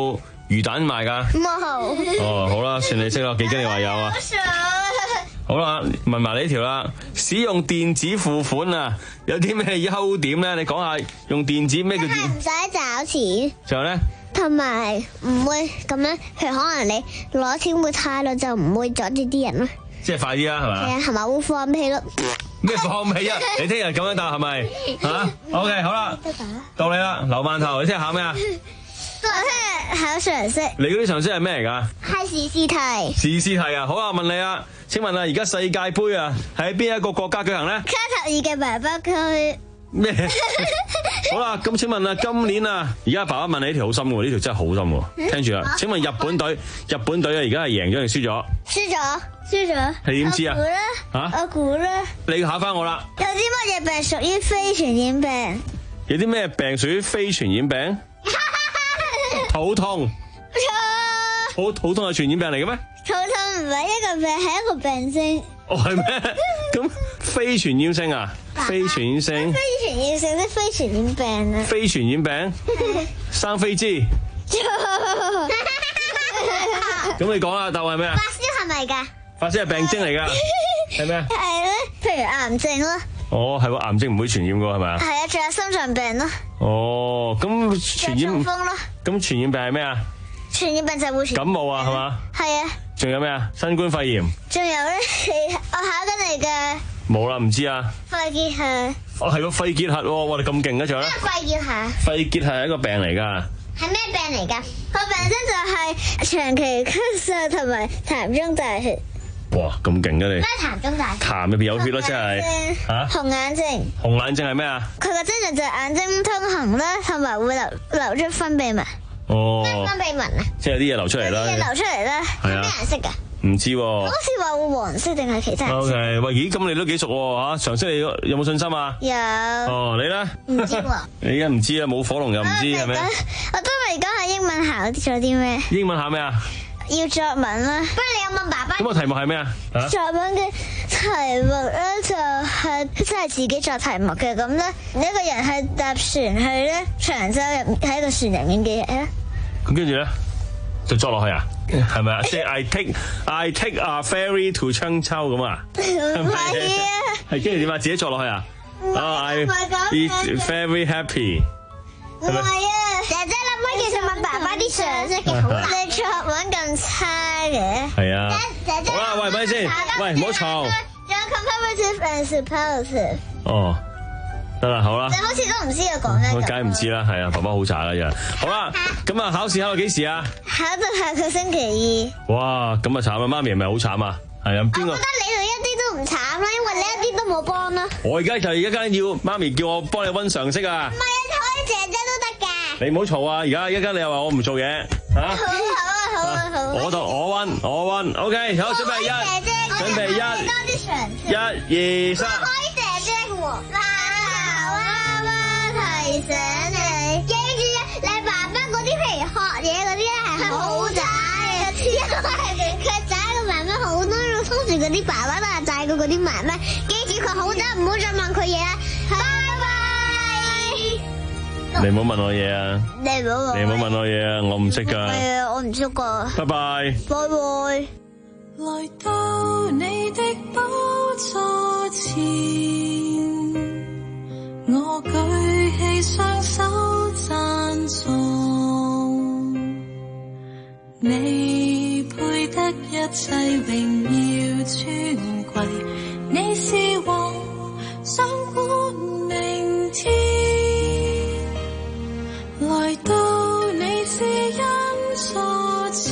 魚蛋賣㗎？ 冇。 哦，好啦，算你識啦，幾驚你話有啊？好啦，問埋你呢條啦，使用電子付款啊，有啲咩優點咧？你講下用電子咩叫電？ 唔使找錢。 仲有咧？ 同埋唔會咁樣，譬如可能你攞錢會太耐，就唔會阻住啲人咯。 即係快啲啦，係嘛？ 係啊，同埋會放屁咯。 咩放屁啊？你聽日咁樣答係咪？嚇 ？OK， 好啦，到你啦，劉饅頭，你聽日考咩啊？ 我聽日考常識。 你嗰啲常識係咩嚟㗎？ 係時事題。 時事題啊，好啊，問你啊，請問啊，而家世界盃啊喺邊一個國家舉行咧？ 卡塔爾嘅爸爸區。 咩？好啦，咁請問啊，今年啊，而家爸爸問你呢條好深喎，呢條真係好深喎，聽住啦。請問日本隊，日本隊啊，而家係贏咗定輸咗？ 輸咗，輸咗。 你點知啊？ 我估啦。 嚇？ 我估啦。 你考翻我啦。 有啲乜嘢病屬於非傳染病？ 有啲咩病屬於非傳染病？肚痛。 錯。 肚肚痛係傳染病嚟嘅咩？ 肚痛唔係一個病，係一個病徵。 哦，係咩？咁非傳染性啊？非傳染性？ 非傳染性即非傳染病啊？ 非傳染病？生飛滋？咁你講啦，答案係咩啊？ 發燒係咪㗎？ 發燒係病徵嚟㗎，係咩啊？ 係咧，譬如癌症咯。 哦，係喎，癌症唔會傳染㗎係咪啊？ 係啊，仲有心臟病咯。 哦，咁傳染中風咯。 咁傳染病係咩啊？ 傳染病就會傳感冒啊，係嘛？ 係啊。 仲有咩啊？新冠肺炎。 仲有咧，我考緊你嘅。 冇啦，唔知啊。 肺結核。 哦，係個肺結核喎，哇！你咁勁嘅仲有咧？ 肺結核。 肺結核係一個病嚟㗎。 係咩病嚟㗎？個病徵就係長期咳嗽同埋痰中帶血。 哇，咁勁嘅你！ 咩痰中帶血？ 痰入邊有血咯，真係嚇。 紅眼症。 紅眼症係咩啊？ 佢個症狀就係眼睛通紅啦，同埋會流流出分泌物。 哦。 咩分泌物啊？ 即係有啲嘢流出嚟啦。 有啲嘢流出嚟啦。係咩顏色㗎？ 唔知喎。 好似話會黃色定係其他顏色 O K， 喂，咦，咁你都幾熟喎嚇？常識你有冇信心啊？ 有。 哦，你咧？ 唔知喎。 你而家唔知啊？冇火龍又唔知係咩？ 我都未講下英文考咗啲咩？ 英文考咩啊？ 要作文啦。不如你有問爸爸？ 咁個題目係咩啊？ 作文嘅題目咧就係即係自己作題目嘅，咁咧一個人係搭船去咧長洲入喺個船入面嘅嘢咧。 咁跟住咧就作落去啊？係咪啊？即係 I take I take a ferry to 長洲咁啊？ 唔係啊。 係跟住點啊？自己作落去啊？啊 I be very happy。 唔係啊，姐姐諗翻其實問爸爸啲常識嘅，你作文咁差嘅。 係啊。 姐姐。 好啦，喂，咪先，喂，唔好嘈。 仲有 comparative and superlative。 哦。得啦，好啦。 你好似都唔知佢講咩？ 我梗係唔知啦，係啊，爸爸好渣啦，又好啦。咁啊，考試考到幾時啊？ 考到下個星期二。哇，咁啊慘啊！媽咪係咪好慘啊？係啊，邊個？ 我覺得你哋一啲都唔慘啦，因為你一啲都冇幫啦。 我而家就而家要媽咪叫我幫你溫常識啊。 唔係啊，可以姐姐都得㗎。 你唔好嘈啊！而家一間你又話我唔做嘢嚇。好啊好啊好啊。 我度我溫我溫 ，OK， 好，準備一，準備一，一二三。 可以姐姐嘅喎。提醒你，記住啊！你爸爸嗰啲譬如學嘢嗰啲咧係好渣嘅，因為佢渣個媽媽好多，通常嗰啲爸爸都係渣過嗰啲媽媽。記住佢好渣，唔好再問佢嘢啦。拜拜。 你唔好問我嘢啊！ 你唔好問。 你唔好問我嘢啊！我唔識㗎。 係啊，我唔識㗎。 拜拜。 拜拜。 來到你的寶座前，我舉起雙手讚頌，你配得一切榮耀尊貴，你是王，掌管明天。來到你至恩座前，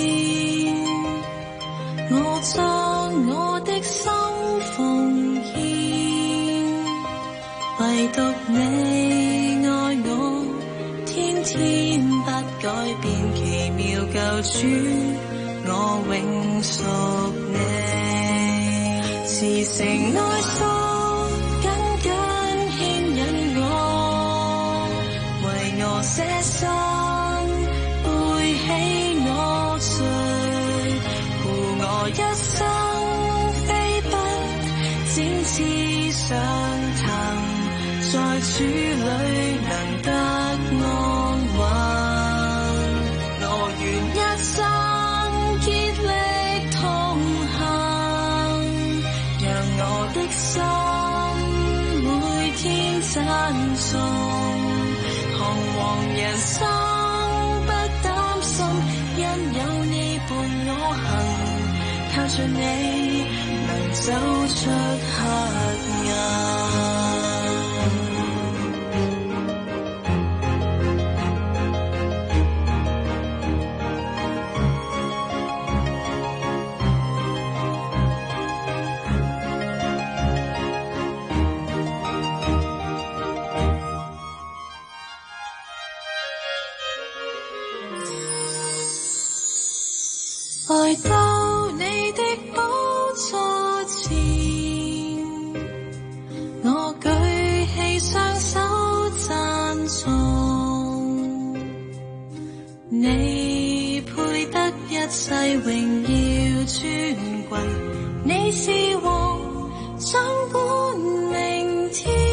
我將我的心奉獻，唯獨你愛我，天天不改變，奇妙救主，我永屬你，慈繩愛索緊緊牽引我，為我捨身背起我罪，護我一生飛奔展翅上騰，在主裏能得安穩，我願心每天讚頌，彷徨人生不擔心，因有你伴我行，靠着你能走出黑暗。來到你的寶座前，我舉起雙手讚頌，你配得一切榮耀尊貴，你是王掌管明天。